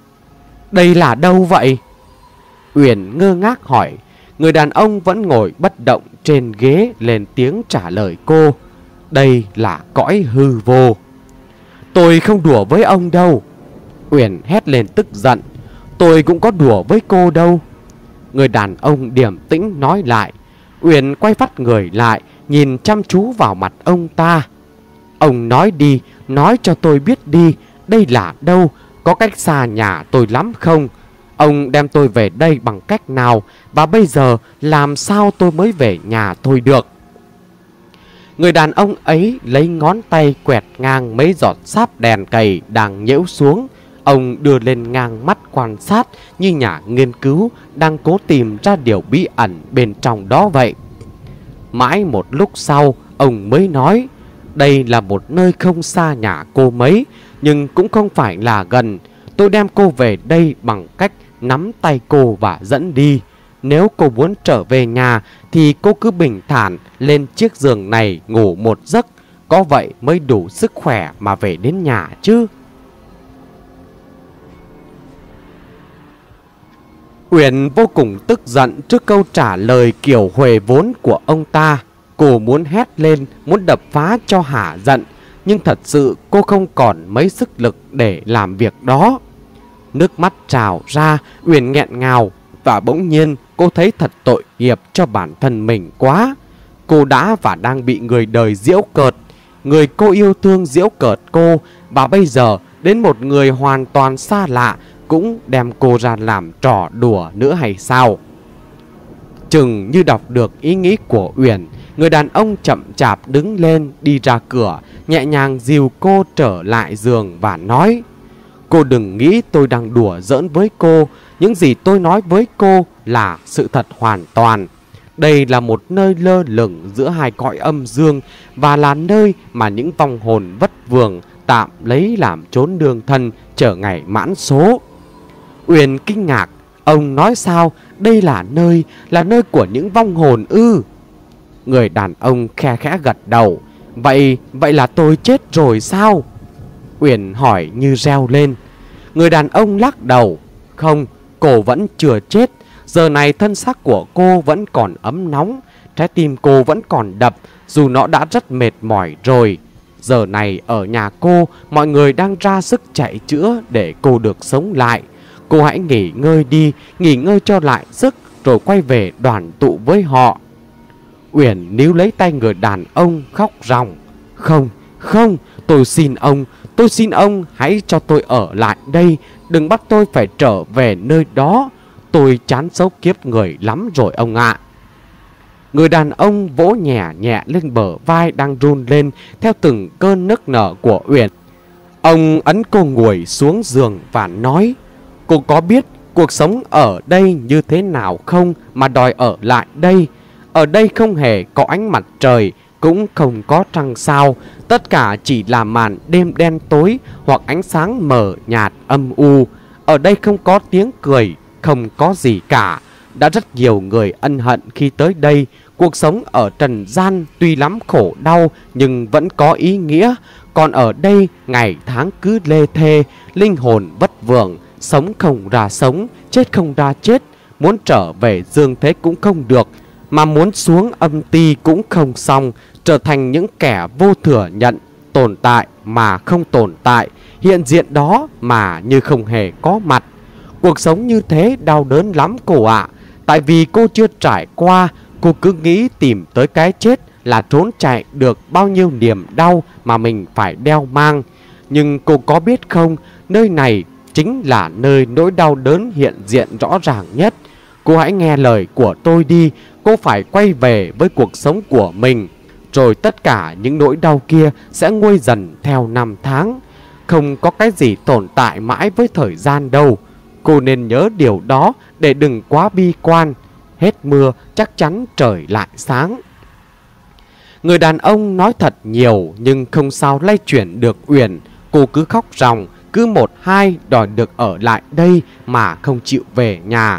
Đây là đâu vậy? Uyển ngơ ngác hỏi. Người đàn ông vẫn ngồi bất động trên ghế lên tiếng trả lời cô. Đây là cõi hư vô. Tôi không đùa với ông đâu. Uyển hét lên tức giận. Tôi cũng có đùa với cô đâu. Người đàn ông điềm tĩnh nói lại. Uyển quay phát người lại, nhìn chăm chú vào mặt ông ta. Ông nói đi, nói cho tôi biết đi. Đây là đâu? Có cách xa nhà tôi lắm không? Ông đem tôi về đây bằng cách nào? Và bây giờ làm sao tôi mới về nhà tôi được? Người đàn ông ấy lấy ngón tay quẹt ngang mấy giọt sáp đèn cầy đang nhễu xuống. Ông đưa lên ngang mắt quan sát như nhà nghiên cứu đang cố tìm ra điều bí ẩn bên trong đó vậy. Mãi một lúc sau, ông mới nói, đây là một nơi không xa nhà cô mấy, nhưng cũng không phải là gần. Tôi đem cô về đây bằng cách nắm tay cô và dẫn đi. Nếu cô muốn trở về nhà thì cô cứ bình thản lên chiếc giường này ngủ một giấc. Có vậy mới đủ sức khỏe mà về đến nhà chứ. Uyển vô cùng tức giận trước câu trả lời kiểu huề vốn của ông ta. Cô muốn hét lên, muốn đập phá cho hả giận. Nhưng thật sự cô không còn mấy sức lực để làm việc đó. Nước mắt trào ra, Uyển nghẹn ngào. Và bỗng nhiên cô thấy thật tội nghiệp cho bản thân mình quá. Cô đã và đang bị người đời giễu cợt. Người cô yêu thương giễu cợt cô. Và bây giờ đến một người hoàn toàn xa lạ cũng đem cô ra làm trò đùa nữa hay sao? Chừng như đọc được ý nghĩ của Uyển, người đàn ông chậm chạp đứng lên đi ra cửa, nhẹ nhàng dìu cô trở lại giường và nói, cô đừng nghĩ tôi đang đùa giỡn với cô. Những gì tôi nói với cô là sự thật hoàn toàn. Đây là một nơi lơ lửng giữa hai cõi âm dương, và là nơi mà những vong hồn vất vưởng tạm lấy làm chốn nương thân chờ ngày mãn số. Uyển kinh ngạc. Ông nói sao? Đây là nơi, là nơi của những vong hồn ư? Người đàn ông khe khẽ gật đầu. Vậy, vậy là tôi chết rồi sao? Uyển hỏi như reo lên. Người đàn ông lắc đầu. Không, cô vẫn chưa chết. Giờ này thân xác của cô vẫn còn ấm nóng. Trái tim cô vẫn còn đập, dù nó đã rất mệt mỏi rồi. Giờ này ở nhà cô, mọi người đang ra sức chạy chữa để cô được sống lại. Cô hãy nghỉ ngơi đi, nghỉ ngơi cho lại sức, rồi quay về đoàn tụ với họ. Uyển níu lấy tay người đàn ông khóc ròng. Không, không, tôi xin ông, tôi xin ông hãy cho tôi ở lại đây. Đừng bắt tôi phải trở về nơi đó. Tôi chán xấu kiếp người lắm rồi ông ạ. Người đàn ông vỗ nhẹ nhẹ lên bờ vai đang run lên theo từng cơn nức nở của Uyển. Ông ấn cô ngồi xuống giường và nói, Cô có biết cuộc sống ở đây như thế nào không mà đòi ở lại đây? Ở đây không hề có ánh mặt trời, cũng không có trăng sao. Tất cả chỉ là màn đêm đen tối hoặc ánh sáng mờ nhạt âm u. Ở đây không có tiếng cười, không có gì cả. Đã rất nhiều người ân hận khi tới đây. Cuộc sống ở trần gian tuy lắm khổ đau nhưng vẫn có ý nghĩa. Còn ở đây ngày tháng cứ lê thê, linh hồn vất vưởng, sống không ra sống, chết không ra chết. Muốn trở về dương thế cũng không được, mà muốn xuống âm ti cũng không xong. Trở thành những kẻ vô thừa nhận, tồn tại mà không tồn tại, hiện diện đó mà như không hề có mặt. Cuộc sống như thế đau đớn lắm cô ạ. Tại vì cô chưa trải qua, cô cứ nghĩ tìm tới cái chết là trốn chạy được bao nhiêu niềm đau mà mình phải đeo mang. Nhưng cô có biết không, nơi này chính là nơi nỗi đau đớn hiện diện rõ ràng nhất. Cô hãy nghe lời của tôi đi. Cô phải quay về với cuộc sống của mình, rồi tất cả những nỗi đau kia sẽ nguôi dần theo năm tháng. Không có cái gì tồn tại mãi với thời gian đâu. Cô nên nhớ điều đó để đừng quá bi quan. Hết mưa chắc chắn trời lại sáng. Người đàn ông nói thật nhiều nhưng không sao lay chuyển được Uyển. Cô cứ khóc ròng, cứ một hai đòi được ở lại đây mà không chịu về nhà.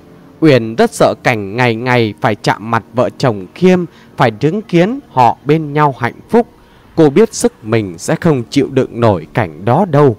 Uyển rất sợ cảnh ngày ngày phải chạm mặt vợ chồng Khiêm, phải chứng kiến họ bên nhau hạnh phúc. Cô biết sức mình sẽ không chịu đựng nổi cảnh đó đâu.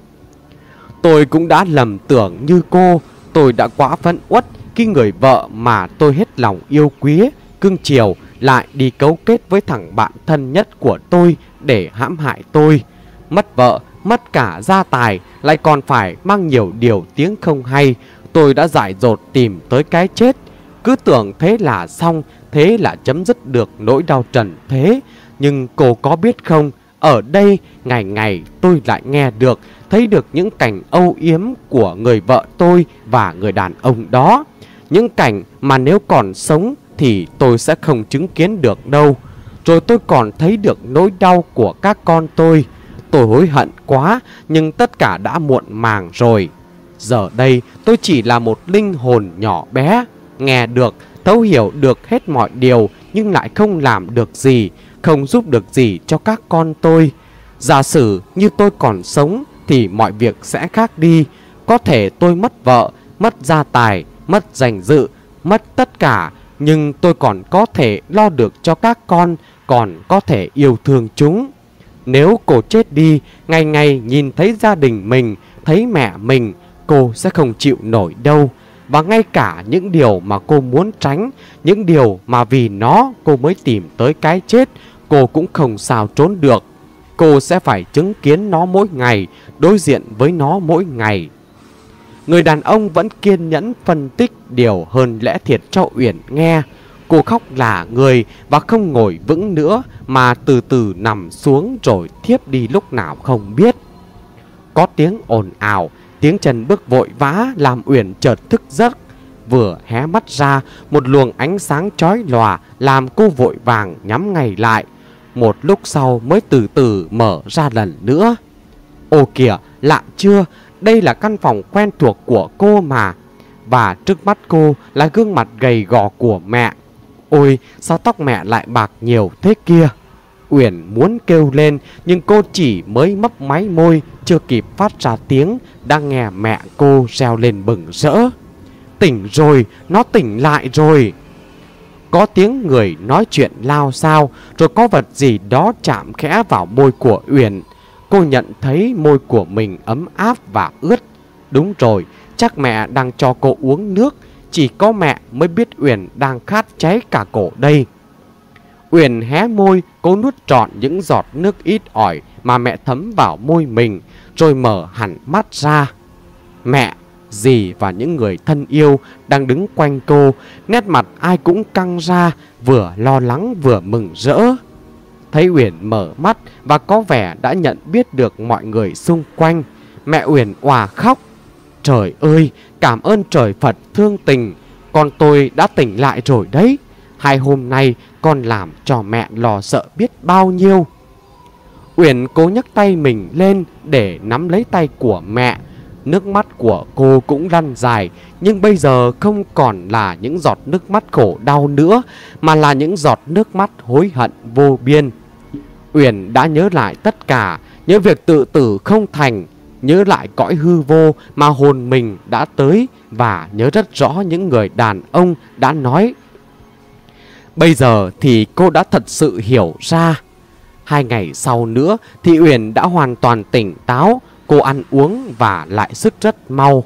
Tôi cũng đã lầm tưởng như cô. Tôi đã quá phẫn uất khi người vợ mà tôi hết lòng yêu quý, cưng chiều lại đi cấu kết với thằng bạn thân nhất của tôi để hãm hại tôi. Mất vợ, mất cả gia tài, lại còn phải mang nhiều điều tiếng không hay. Tôi đã dại dột tìm tới cái chết. Cứ tưởng thế là xong, thế là chấm dứt được nỗi đau trần thế. Nhưng cô có biết không, ở đây ngày ngày tôi lại nghe được, thấy được những cảnh âu yếm của người vợ tôi và người đàn ông đó. Những cảnh mà nếu còn sống thì tôi sẽ không chứng kiến được đâu. Rồi tôi còn thấy được nỗi đau của các con tôi. Tôi hối hận quá, nhưng tất cả đã muộn màng rồi. Giờ đây tôi chỉ là một linh hồn nhỏ bé, nghe được, thấu hiểu được hết mọi điều, nhưng lại không làm được gì, không giúp được gì cho các con tôi. Giả sử như tôi còn sống thì mọi việc sẽ khác đi. Có thể tôi mất vợ, mất gia tài, mất danh dự, mất tất cả, nhưng tôi còn có thể lo được cho các con, còn có thể yêu thương chúng. Nếu cô chết đi, ngày ngày nhìn thấy gia đình mình, thấy mẹ mình, cô sẽ không chịu nổi đâu. Và ngay cả những điều mà cô muốn tránh, những điều mà vì nó cô mới tìm tới cái chết, cô cũng không sao trốn được. Cô sẽ phải chứng kiến nó mỗi ngày, đối diện với nó mỗi ngày. Người đàn ông vẫn kiên nhẫn phân tích điều hơn lẽ thiệt cho Uyển nghe. Cô khóc lả người và không ngồi vững nữa, mà từ từ nằm xuống rồi thiếp đi lúc nào không biết. Có tiếng ồn ào, tiếng chân bước vội vã làm Uyển chợt thức giấc. Vừa hé mắt ra, một luồng ánh sáng chói lòa làm cô vội vàng nhắm ngay lại. Một lúc sau mới từ từ mở ra lần nữa. Ồ kìa, lạ chưa? Đây là căn phòng quen thuộc của cô mà. Và trước mắt cô là gương mặt gầy gò của mẹ. Ôi, sao tóc mẹ lại bạc nhiều thế kia? Uyển muốn kêu lên, nhưng cô chỉ mới mấp máy môi, chưa kịp phát ra tiếng, đang nghe mẹ cô reo lên bừng rỡ. Tỉnh rồi, nó tỉnh lại rồi. Có tiếng người nói chuyện lao xao, rồi có vật gì đó chạm khẽ vào môi của Uyển. Cô nhận thấy môi của mình ấm áp và ướt. Đúng rồi, chắc mẹ đang cho cô uống nước. Chỉ có mẹ mới biết Uyển đang khát cháy cả cổ đây. Uyển hé môi, cố nuốt trọn những giọt nước ít ỏi mà mẹ thấm vào môi mình, rồi mở hẳn mắt ra. Mẹ, dì và những người thân yêu đang đứng quanh cô, nét mặt ai cũng căng ra, vừa lo lắng vừa mừng rỡ. Thấy Uyển mở mắt và có vẻ đã nhận biết được mọi người xung quanh, mẹ Uyển òa khóc. Trời ơi, cảm ơn trời Phật thương tình, con tôi đã tỉnh lại rồi đấy. Hai hôm nay con làm cho mẹ lo sợ biết bao nhiêu. Uyển cố nhấc tay mình lên để nắm lấy tay của mẹ. nước mắt của cô cũng lăn dài, nhưng bây giờ không còn là những giọt nước mắt khổ đau nữa, mà là những giọt nước mắt hối hận vô biên. Uyển đã nhớ lại tất cả, nhớ việc tự tử không thành, nhớ lại cõi hư vô mà hồn mình đã tới, và nhớ rất rõ những người đàn ông đã nói. Bây giờ thì cô đã thật sự hiểu ra. Hai ngày sau nữa thì Uyển đã hoàn toàn tỉnh táo. Cô ăn uống và lại sức rất mau.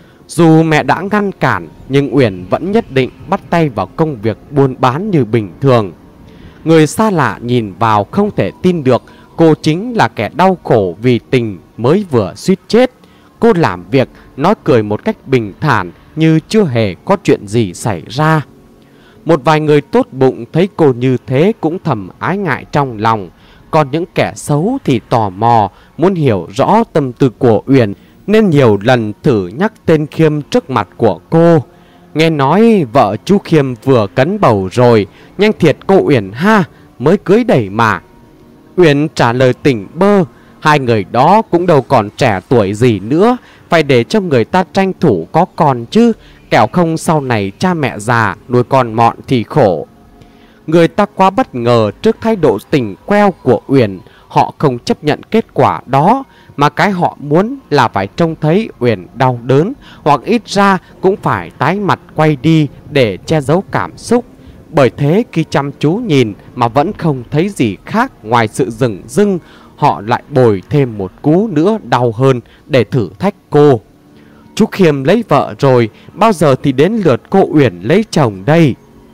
Dù mẹ đã ngăn cản, nhưng Uyển vẫn nhất định bắt tay vào công việc buôn bán như bình thường. Người xa lạ nhìn vào không thể tin được cô chính là kẻ đau khổ vì tình mới vừa suýt chết. Cô làm việc, nói cười một cách bình thản như chưa hề có chuyện gì xảy ra. Một vài người tốt bụng thấy cô như thế cũng thầm ái ngại trong lòng. Còn những kẻ xấu thì tò mò, muốn hiểu rõ tâm tư của Uyển, nên nhiều lần thử nhắc tên Khiêm trước mặt của cô. Nghe nói vợ chú Khiêm vừa cấn bầu rồi, nhanh thiệt cô Uyển ha, mới cưới đẩy mà. Uyển trả lời tỉnh bơ, hai người đó cũng đâu còn trẻ tuổi gì nữa, phải để cho người ta tranh thủ có con chứ, kẻo không sau này cha mẹ già nuôi con mọn thì khổ. Người ta quá bất ngờ trước thái độ tình queo của Uyển. Họ không chấp nhận kết quả đó, mà cái họ muốn là phải trông thấy Uyển đau đớn, hoặc ít ra cũng phải tái mặt quay đi để che giấu cảm xúc. Bởi thế khi chăm chú nhìn mà vẫn không thấy gì khác ngoài sự dửng dưng, họ lại bồi thêm một cú nữa đau hơn để thử thách cô. Chú Khiêm lấy vợ rồi, bao giờ thì đến lượt cô Uyển lấy chồng đây?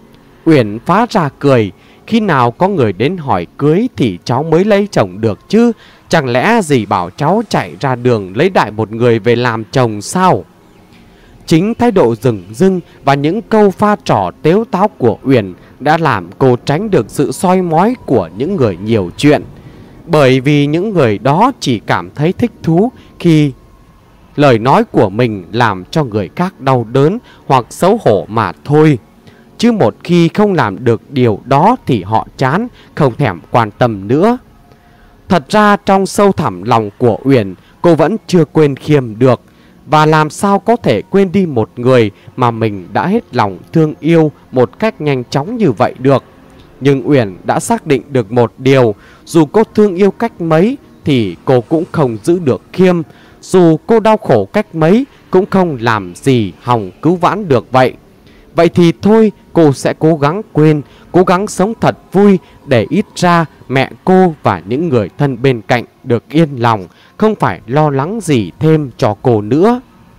Uyển phá ra cười. Khi nào có người đến hỏi cưới thì cháu mới lấy chồng được chứ? Chẳng lẽ dì bảo cháu chạy ra đường lấy đại một người về làm chồng sao? Chính thái độ dửng dưng và những câu pha trò tếu táo của Uyển đã làm cô tránh được sự soi mói của những người nhiều chuyện. Bởi vì những người đó chỉ cảm thấy thích thú khi lời nói của mình làm cho người khác đau đớn hoặc xấu hổ mà thôi. Chứ một khi không làm được điều đó thì họ chán, không thèm quan tâm nữa. Thật ra trong sâu thẳm lòng của Uyển, cô vẫn chưa quên Khiêm được. Và làm sao có thể quên đi một người mà mình đã hết lòng thương yêu một cách nhanh chóng như vậy được. Nhưng Uyển đã xác định được một điều, dù cô thương yêu cách mấy thì cô cũng không giữ được Khiêm. Dù cô đau khổ cách mấy cũng không làm gì hòng cứu vãn được vậy. Vậy thì thôi, cô sẽ cố gắng quên, cố gắng sống thật vui để ít ra mẹ cô và những người thân bên cạnh được yên lòng, không phải lo lắng gì thêm cho cô nữa.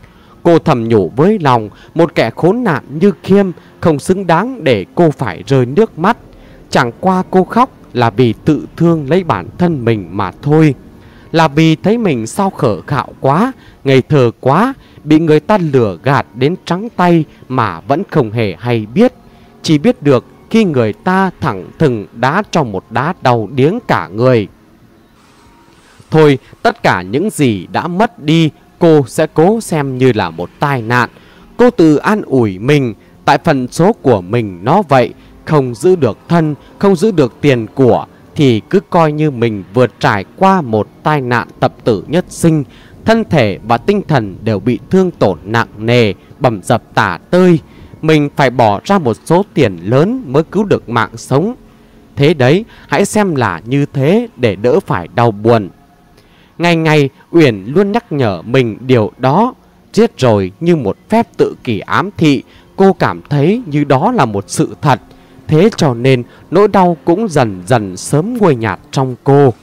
Cô thầm nhủ với lòng, một kẻ khốn nạn như Khiêm không xứng đáng để cô phải rơi nước mắt. Chẳng qua cô khóc là vì tự thương lấy bản thân mình mà thôi. Là vì thấy mình sao khở khạo quá, ngây thơ quá, bị người ta lừa gạt đến trắng tay mà vẫn không hề hay biết. Chỉ biết được khi người ta thẳng thừng đá cho một đá đau điếng cả người. Thôi, tất cả những gì đã mất đi, cô sẽ cố xem như là một tai nạn. Cô tự an ủi mình, tại phần số của mình nó vậy, không giữ được thân, không giữ được tiền của, thì cứ coi như mình vừa trải qua một tai nạn tập tử nhất sinh. Thân thể và tinh thần đều bị thương tổn nặng nề, bầm dập tả tơi. Mình phải bỏ ra một số tiền lớn mới cứu được mạng sống. Thế đấy, hãy xem là như thế để đỡ phải đau buồn. Ngày ngày Uyển luôn nhắc nhở mình điều đó. Giết rồi như một phép tự kỷ ám thị, cô cảm thấy như đó là một sự thật. Thế cho nên nỗi đau cũng dần dần sớm nguôi nhạt trong cô.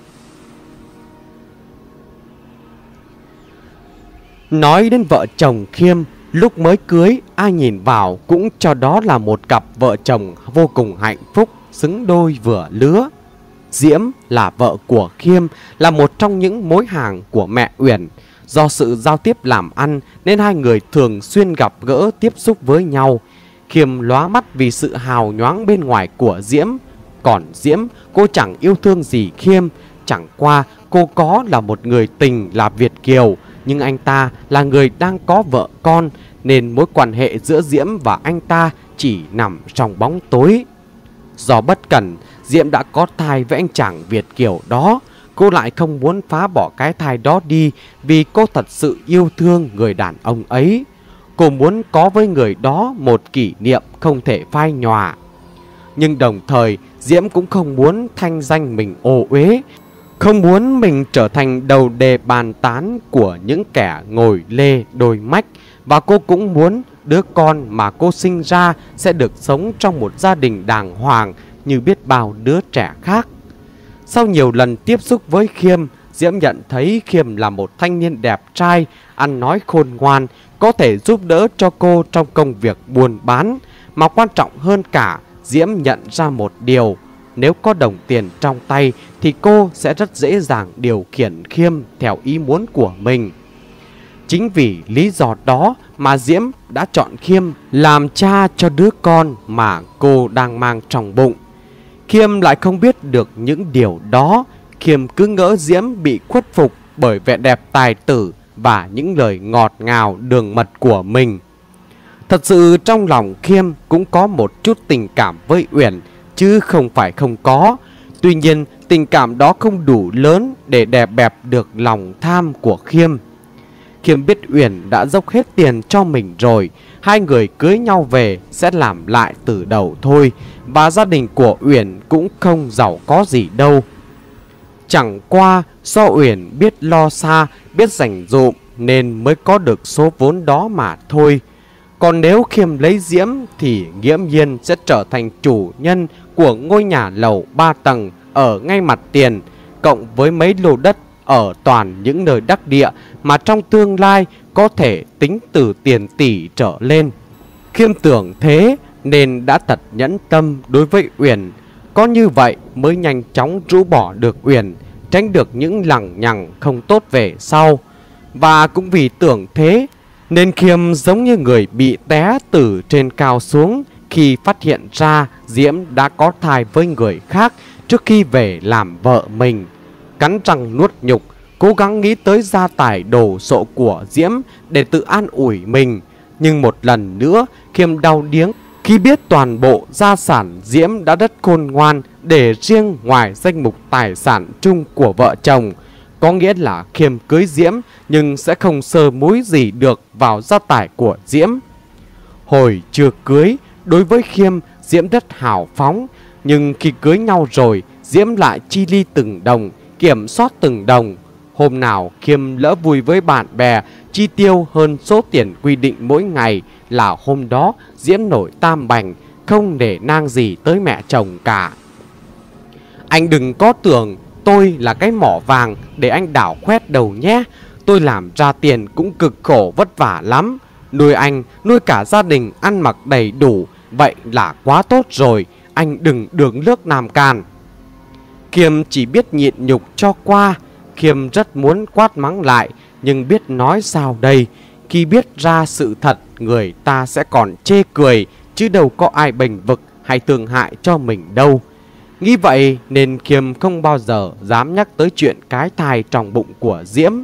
Nói đến vợ chồng Khiêm, lúc mới cưới ai nhìn vào cũng cho đó là một cặp vợ chồng vô cùng hạnh phúc, xứng đôi vừa lứa. Diễm là vợ của Khiêm, là một trong những mối hàng của mẹ Uyển. Do sự giao tiếp làm ăn nên hai người thường xuyên gặp gỡ tiếp xúc với nhau. Khiêm lóa mắt vì sự hào nhoáng bên ngoài của Diễm. Còn Diễm, cô chẳng yêu thương gì Khiêm. Chẳng qua cô có là một người tình là Việt kiều, nhưng anh ta là người đang có vợ con, nên mối quan hệ giữa Diễm và anh ta chỉ nằm trong bóng tối. Do bất cẩn, Diễm đã có thai với anh chàng Việt kiều đó. cô lại không muốn phá bỏ cái thai đó đi vì cô thật sự yêu thương người đàn ông ấy. Cô muốn có với người đó một kỷ niệm không thể phai nhòa. Nhưng đồng thời Diễm cũng không muốn thanh danh mình ô uế, không muốn mình trở thành đầu đề bàn tán của những kẻ ngồi lê đôi mách. Và cô cũng muốn đứa con mà cô sinh ra sẽ được sống trong một gia đình đàng hoàng như biết bao đứa trẻ khác. Sau nhiều lần tiếp xúc với Khiêm, Diễm nhận thấy Khiêm là một thanh niên đẹp trai, ăn nói khôn ngoan, có thể giúp đỡ cho cô trong công việc buôn bán. Mà quan trọng hơn cả, Diễm nhận ra một điều: nếu có đồng tiền trong tay thì cô sẽ rất dễ dàng điều khiển Khiêm theo ý muốn của mình. Chính vì lý do đó mà Diễm đã chọn Khiêm làm cha cho đứa con mà cô đang mang trong bụng. Khiêm lại không biết được những điều đó. Khiêm cứ ngỡ Diễm bị khuất phục bởi vẻ đẹp tài tử và những lời ngọt ngào đường mật của mình. Thật sự trong lòng Khiêm cũng có một chút tình cảm với Uyển, chứ không phải không có. Tuy nhiên tình cảm đó không đủ lớn để đè bẹp được lòng tham của Khiêm. Khiêm biết Uyển đã dốc hết tiền cho mình rồi, hai người cưới nhau về sẽ làm lại từ đầu thôi. Và gia đình của Uyển cũng không giàu có gì đâu. Chẳng qua do Uyển biết lo xa, biết dành dụm nên mới có được số vốn đó mà thôi. Còn nếu Khiêm lấy Diễm thì nghiễm nhiên sẽ trở thành chủ nhân của ngôi nhà lầu ba tầng ở ngay mặt tiền, cộng với mấy lô đất ở toàn những nơi đắc địa mà trong tương lai có thể tính từ tiền tỷ trở lên. Khiêm tưởng thế nên đã thật nhẫn tâm đối với Uyển. Có như vậy mới nhanh chóng rũ bỏ được Uyển, tránh được những lằng nhằng không tốt về sau. Và cũng vì tưởng thế nên Khiêm giống như người bị té từ trên cao xuống khi phát hiện ra Diễm đã có thai với người khác trước khi về làm vợ mình. Cắn răng nuốt nhục, cố gắng nghĩ tới gia tài đồ sộ của Diễm để tự an ủi mình. Nhưng một lần nữa Khiêm đau điếng khi biết toàn bộ gia sản Diễm đã rất khôn ngoan để riêng ngoài danh mục tài sản chung của vợ chồng. Có nghĩa là Khiêm cưới Diễm nhưng sẽ không sơ múi gì được vào gia tài của Diễm. Hồi chưa cưới, đối với Khiêm, Diễm rất hào phóng. Nhưng khi cưới nhau rồi, Diễm lại chi ly từng đồng, kiểm soát từng đồng. Hôm nào Khiêm lỡ vui với bạn bè, chi tiêu hơn số tiền quy định mỗi ngày, là hôm đó Diễm nổi tam bành, không để nang gì tới mẹ chồng cả. Anh đừng có tưởng tôi là cái mỏ vàng để anh đảo khoét đầu nhé. Tôi làm ra tiền cũng cực khổ vất vả lắm. Nuôi anh, nuôi cả gia đình ăn mặc đầy đủ, vậy là quá tốt rồi. Anh đừng đường nước Nam Can. Khiêm chỉ biết nhịn nhục cho qua. Khiêm rất muốn quát mắng lại, nhưng biết nói sao đây. Khi biết ra sự thật, người ta sẽ còn chê cười, chứ đâu có ai bênh vực hay thương hại cho mình đâu. Nghĩ vậy nên Khiêm không bao giờ dám nhắc tới chuyện cái thai trong bụng của Diễm.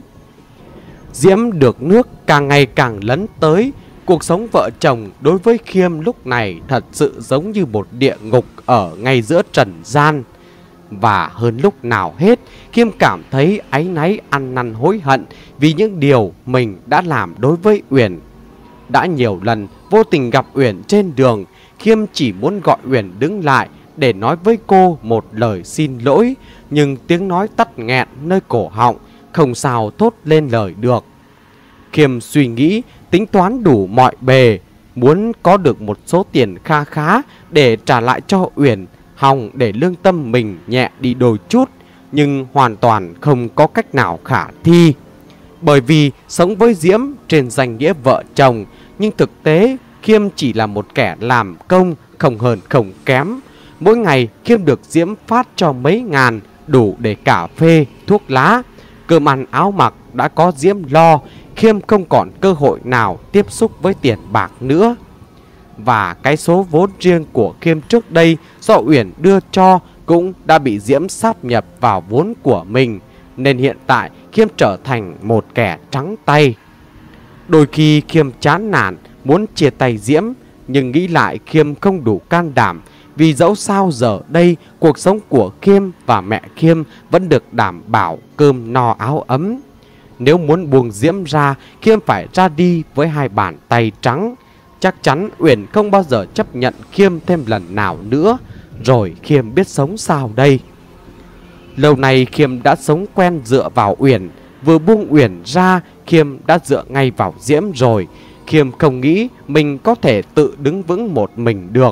Diễm được nước càng ngày càng lấn tới. Cuộc sống vợ chồng đối với Khiêm lúc này thật sự giống như một địa ngục ở ngay giữa trần gian. Và hơn lúc nào hết, Khiêm cảm thấy áy náy ăn năn hối hận vì những điều mình đã làm đối với Uyển. Đã nhiều lần vô tình gặp Uyển trên đường, Khiêm chỉ muốn gọi Uyển đứng lại để nói với cô một lời xin lỗi, nhưng tiếng nói tắc nghẹn nơi cổ họng, không sao thốt lên lời được. Khiêm suy nghĩ, tính toán đủ mọi bề, muốn có được một số tiền kha khá để trả lại cho Uyển, hòng để lương tâm mình nhẹ đi đôi chút, nhưng hoàn toàn không có cách nào khả thi. Bởi vì sống với Diễm trên danh nghĩa vợ chồng, nhưng thực tế Khiêm chỉ là một kẻ làm công, không hơn không kém. Mỗi ngày Khiêm được Diễm phát cho mấy ngàn, đủ để cà phê, thuốc lá, cơm ăn áo mặc đã có Diễm lo. Khiêm không còn cơ hội nào tiếp xúc với tiền bạc nữa. Và cái số vốn riêng của Khiêm trước đây do Uyển đưa cho cũng đã bị Diễm sáp nhập vào vốn của mình, nên hiện tại Khiêm trở thành một kẻ trắng tay. Đôi khi Khiêm chán nản muốn chia tay Diễm, nhưng nghĩ lại Khiêm không đủ can đảm vì dẫu sao giờ đây cuộc sống của Khiêm và mẹ Khiêm vẫn được đảm bảo cơm no áo ấm. Nếu muốn buông Diễm ra, Khiêm phải ra đi với hai bàn tay trắng. Chắc chắn Uyển không bao giờ chấp nhận Khiêm thêm lần nào nữa. Rồi Khiêm biết sống sao đây? Lâu nay Khiêm đã sống quen dựa vào Uyển. Vừa buông Uyển ra, Khiêm đã dựa ngay vào Diễm rồi. Khiêm không nghĩ mình có thể tự đứng vững một mình được.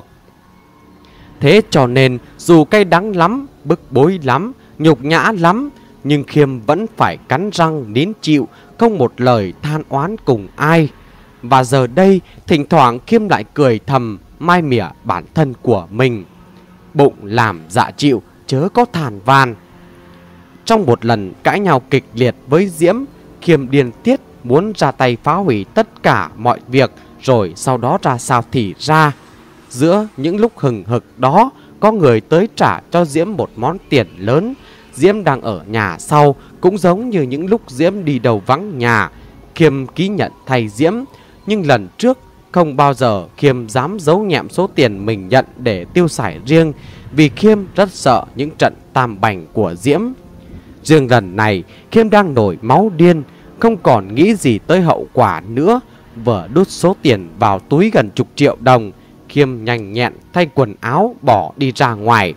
Thế cho nên dù cay đắng lắm, bức bối lắm, nhục nhã lắm, nhưng Khiêm vẫn phải cắn răng nín chịu, không một lời than oán cùng ai. Và giờ đây thỉnh thoảng Khiêm lại cười thầm, mai mỉa bản thân của mình. Bụng làm dạ chịu, chớ có than van. Trong một lần cãi nhau kịch liệt với Diễm, Khiêm điên tiết muốn ra tay phá hủy tất cả mọi việc, rồi sau đó ra sao thì ra. Giữa những lúc hừng hực đó, có người tới trả cho Diễm một món tiền lớn. Diễm đang ở nhà sau, cũng giống như những lúc Diễm đi đâu vắng nhà. Khiêm ký nhận thay Diễm, nhưng lần trước không bao giờ Khiêm dám giấu nhẹm số tiền mình nhận để tiêu xài riêng, vì Khiêm rất sợ những trận tam bành của Diễm. Riêng lần này Khiêm đang nổi máu điên, không còn nghĩ gì tới hậu quả nữa. Vừa đút số tiền vào túi gần chục triệu đồng, Khiêm nhanh nhẹn thay quần áo bỏ đi ra ngoài.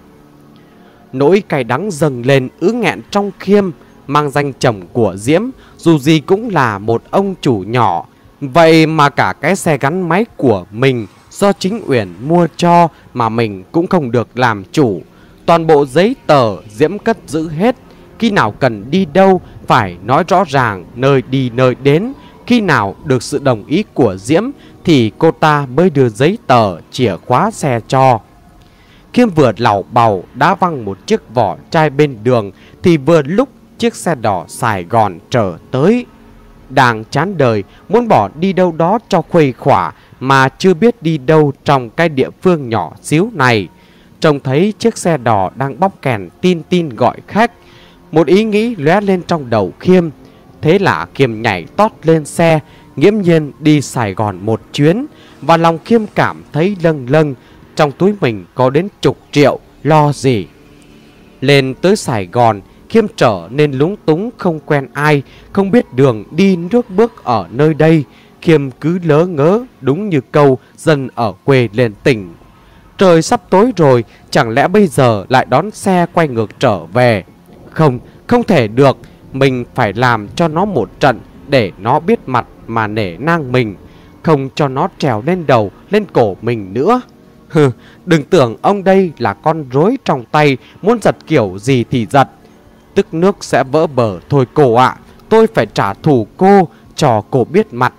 Nỗi cay đắng dâng lên ứ nghẹn trong Khiêm. Mang danh chồng của Diễm, dù gì cũng là một ông chủ nhỏ. Vậy mà cả cái xe gắn máy của mình do chính Uyển mua cho mà mình cũng không được làm chủ. Toàn bộ giấy tờ Diễm cất giữ hết. Khi nào cần đi đâu phải nói rõ ràng nơi đi nơi đến. Khi nào được sự đồng ý của Diễm thì cô ta mới đưa giấy tờ, chìa khóa xe cho. Khiêm vừa lảo bào đá văng một chiếc vỏ chai bên đường thì vừa lúc chiếc xe đỏ Sài Gòn trở tới. Đang chán đời, muốn bỏ đi đâu đó cho khuây khỏa mà chưa biết đi đâu trong cái địa phương nhỏ xíu này. Trông thấy chiếc xe đỏ đang bóp kèn tin tin gọi khách, một ý nghĩ lóe lên trong đầu Khiêm. Thế là Khiêm nhảy tót lên xe, nghiễm nhiên đi Sài Gòn một chuyến. Và lòng Khiêm cảm thấy lâng lâng, trong túi mình có đến chục triệu, lo gì. Lên tới Sài Gòn, Khiêm trở nên lúng túng, không quen ai, không biết đường đi nước bước ở nơi đây. Khiêm cứ lớ ngớ, đúng như câu dân ở quê lên tỉnh. Trời sắp tối rồi, chẳng lẽ bây giờ lại đón xe quay ngược trở về? Không, không thể được. Mình phải làm cho nó một trận để nó biết mặt mà nể nang mình, không cho nó trèo lên đầu, lên cổ mình nữa. Hừ, đừng tưởng ông đây là con rối trong tay, muốn giật kiểu gì thì giật. Tức nước sẽ vỡ bờ thôi cô ạ. Tôi phải trả thù cô, cho cô biết mặt.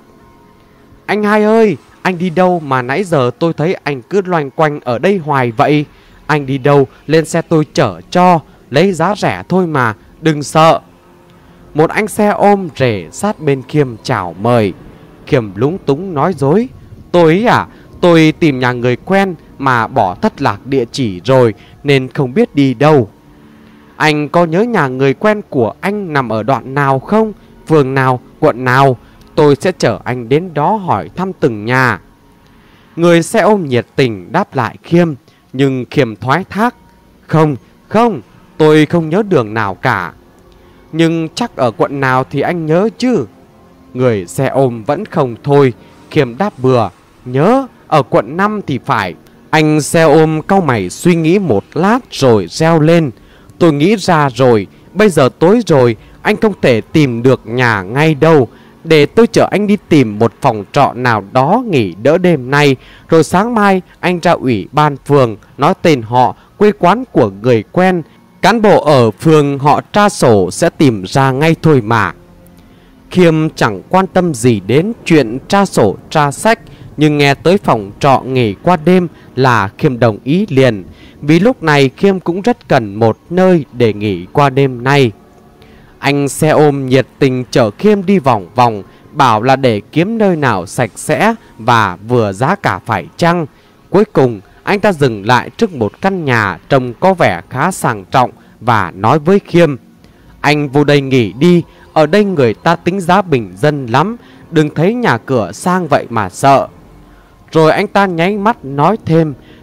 Anh hai ơi, anh đi đâu mà nãy giờ tôi thấy anh cứ loanh quanh ở đây hoài vậy? Anh đi đâu, lên xe tôi chở cho, lấy giá rẻ thôi mà, đừng sợ. Một anh xe ôm rể sát bên Khiêm chào mời. Khiêm lúng túng nói dối. Tôi à, tôi tìm nhà người quen mà bỏ thất lạc địa chỉ rồi nên không biết đi đâu. Anh có nhớ nhà người quen của anh nằm ở đoạn nào không? Phường nào, quận nào? Tôi sẽ chở anh đến đó hỏi thăm từng nhà. Người xe ôm nhiệt tình đáp lại Khiêm, nhưng Khiêm thoái thác. Không, không, tôi không nhớ đường nào cả. Nhưng chắc ở quận nào thì anh nhớ chứ? Người xe ôm vẫn không thôi. Khiêm đáp bừa. Nhớ, ở quận năm thì phải. Anh xe ôm cau mày suy nghĩ một lát rồi reo lên. Tôi nghĩ ra rồi, bây giờ tối rồi, anh không thể tìm được nhà ngay đâu. Để tôi chở anh đi tìm một phòng trọ nào đó nghỉ đỡ đêm nay. Rồi sáng mai anh ra ủy ban phường, nói tên họ, quê quán của người quen. Cán bộ ở phường họ tra sổ sẽ tìm ra ngay thôi mà. Khiêm chẳng quan tâm gì đến chuyện tra sổ tra sách, nhưng nghe tới phòng trọ nghỉ qua đêm là Khiêm đồng ý liền. Vì lúc này Khiêm cũng rất cần một nơi để nghỉ qua đêm nay. Anh xe ôm nhiệt tình chở Khiêm đi vòng vòng, bảo là để kiếm nơi nào sạch sẽ và vừa giá cả phải chăng. Cuối cùng anh ta dừng lại trước một căn nhà trông có vẻ khá sang trọng và nói với Khiêm. Anh vô đây nghỉ đi, ở đây người ta tính giá bình dân lắm, đừng thấy nhà cửa sang vậy mà sợ. Rồi anh ta nháy mắt nói thêm,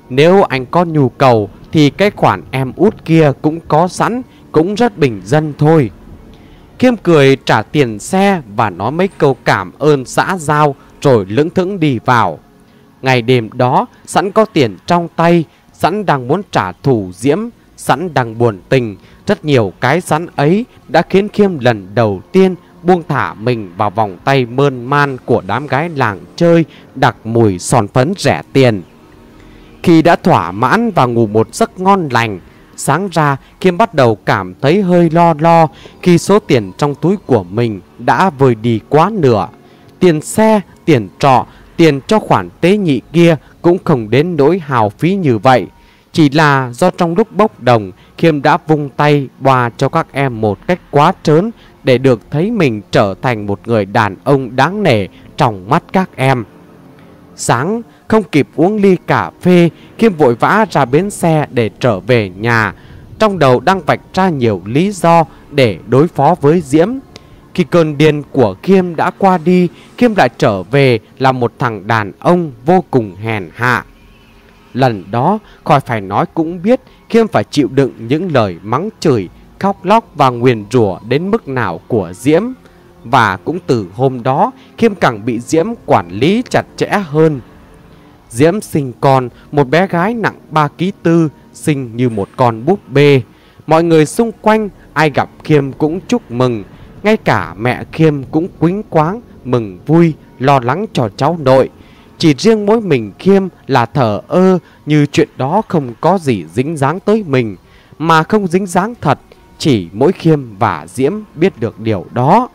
Nếu anh có nhu cầu thì cái khoản em út kia cũng có sẵn, cũng rất bình dân thôi. Khiêm cười trả tiền xe và nói mấy câu cảm ơn xã giao rồi lững thững đi vào. Ngày đêm đó, sẵn có tiền trong tay, sẵn đang muốn trả thù Diễm, sẵn đang buồn tình. Rất nhiều cái sẵn ấy đã khiến Khiêm lần đầu tiên buông thả mình vào vòng tay mơn man của đám gái làng chơi đặc mùi son phấn rẻ tiền. Khi đã thỏa mãn và ngủ một giấc ngon lành, sáng ra Khiêm bắt đầu cảm thấy hơi lo lo khi số tiền trong túi của mình đã vơi đi quá nửa. Tiền xe, tiền trọ, tiền cho khoản tế nhị kia cũng không đến nỗi hào phí như vậy. Chỉ là do trong lúc bốc đồng, Khiêm đã vung tay boa cho các em một cách quá trớn để được thấy mình trở thành một người đàn ông đáng nể trong mắt các em. Sáng, không kịp uống ly cà phê, Khiêm vội vã ra bến xe để trở về nhà. Trong đầu đang vạch ra nhiều lý do để đối phó với Diễm. Khi cơn điên của Khiêm đã qua đi, Khiêm lại trở về là một thằng đàn ông vô cùng hèn hạ. Lần đó, khỏi phải nói cũng biết Khiêm phải chịu đựng những lời mắng chửi, khóc lóc và nguyền rủa đến mức nào của Diễm. Và cũng từ hôm đó, Khiêm càng bị Diễm quản lý chặt chẽ hơn. Diễm sinh con, một bé gái nặng ba ki lô gam tư, xinh như một con búp bê. Mọi người xung quanh, ai gặp Khiêm cũng chúc mừng. Ngay cả mẹ Khiêm cũng quýnh quáng, mừng vui, lo lắng cho cháu nội. Chỉ riêng mỗi mình Khiêm là thờ ơ như chuyện đó không có gì dính dáng tới mình. Mà không dính dáng thật, chỉ mỗi Khiêm và Diễm biết được điều đó.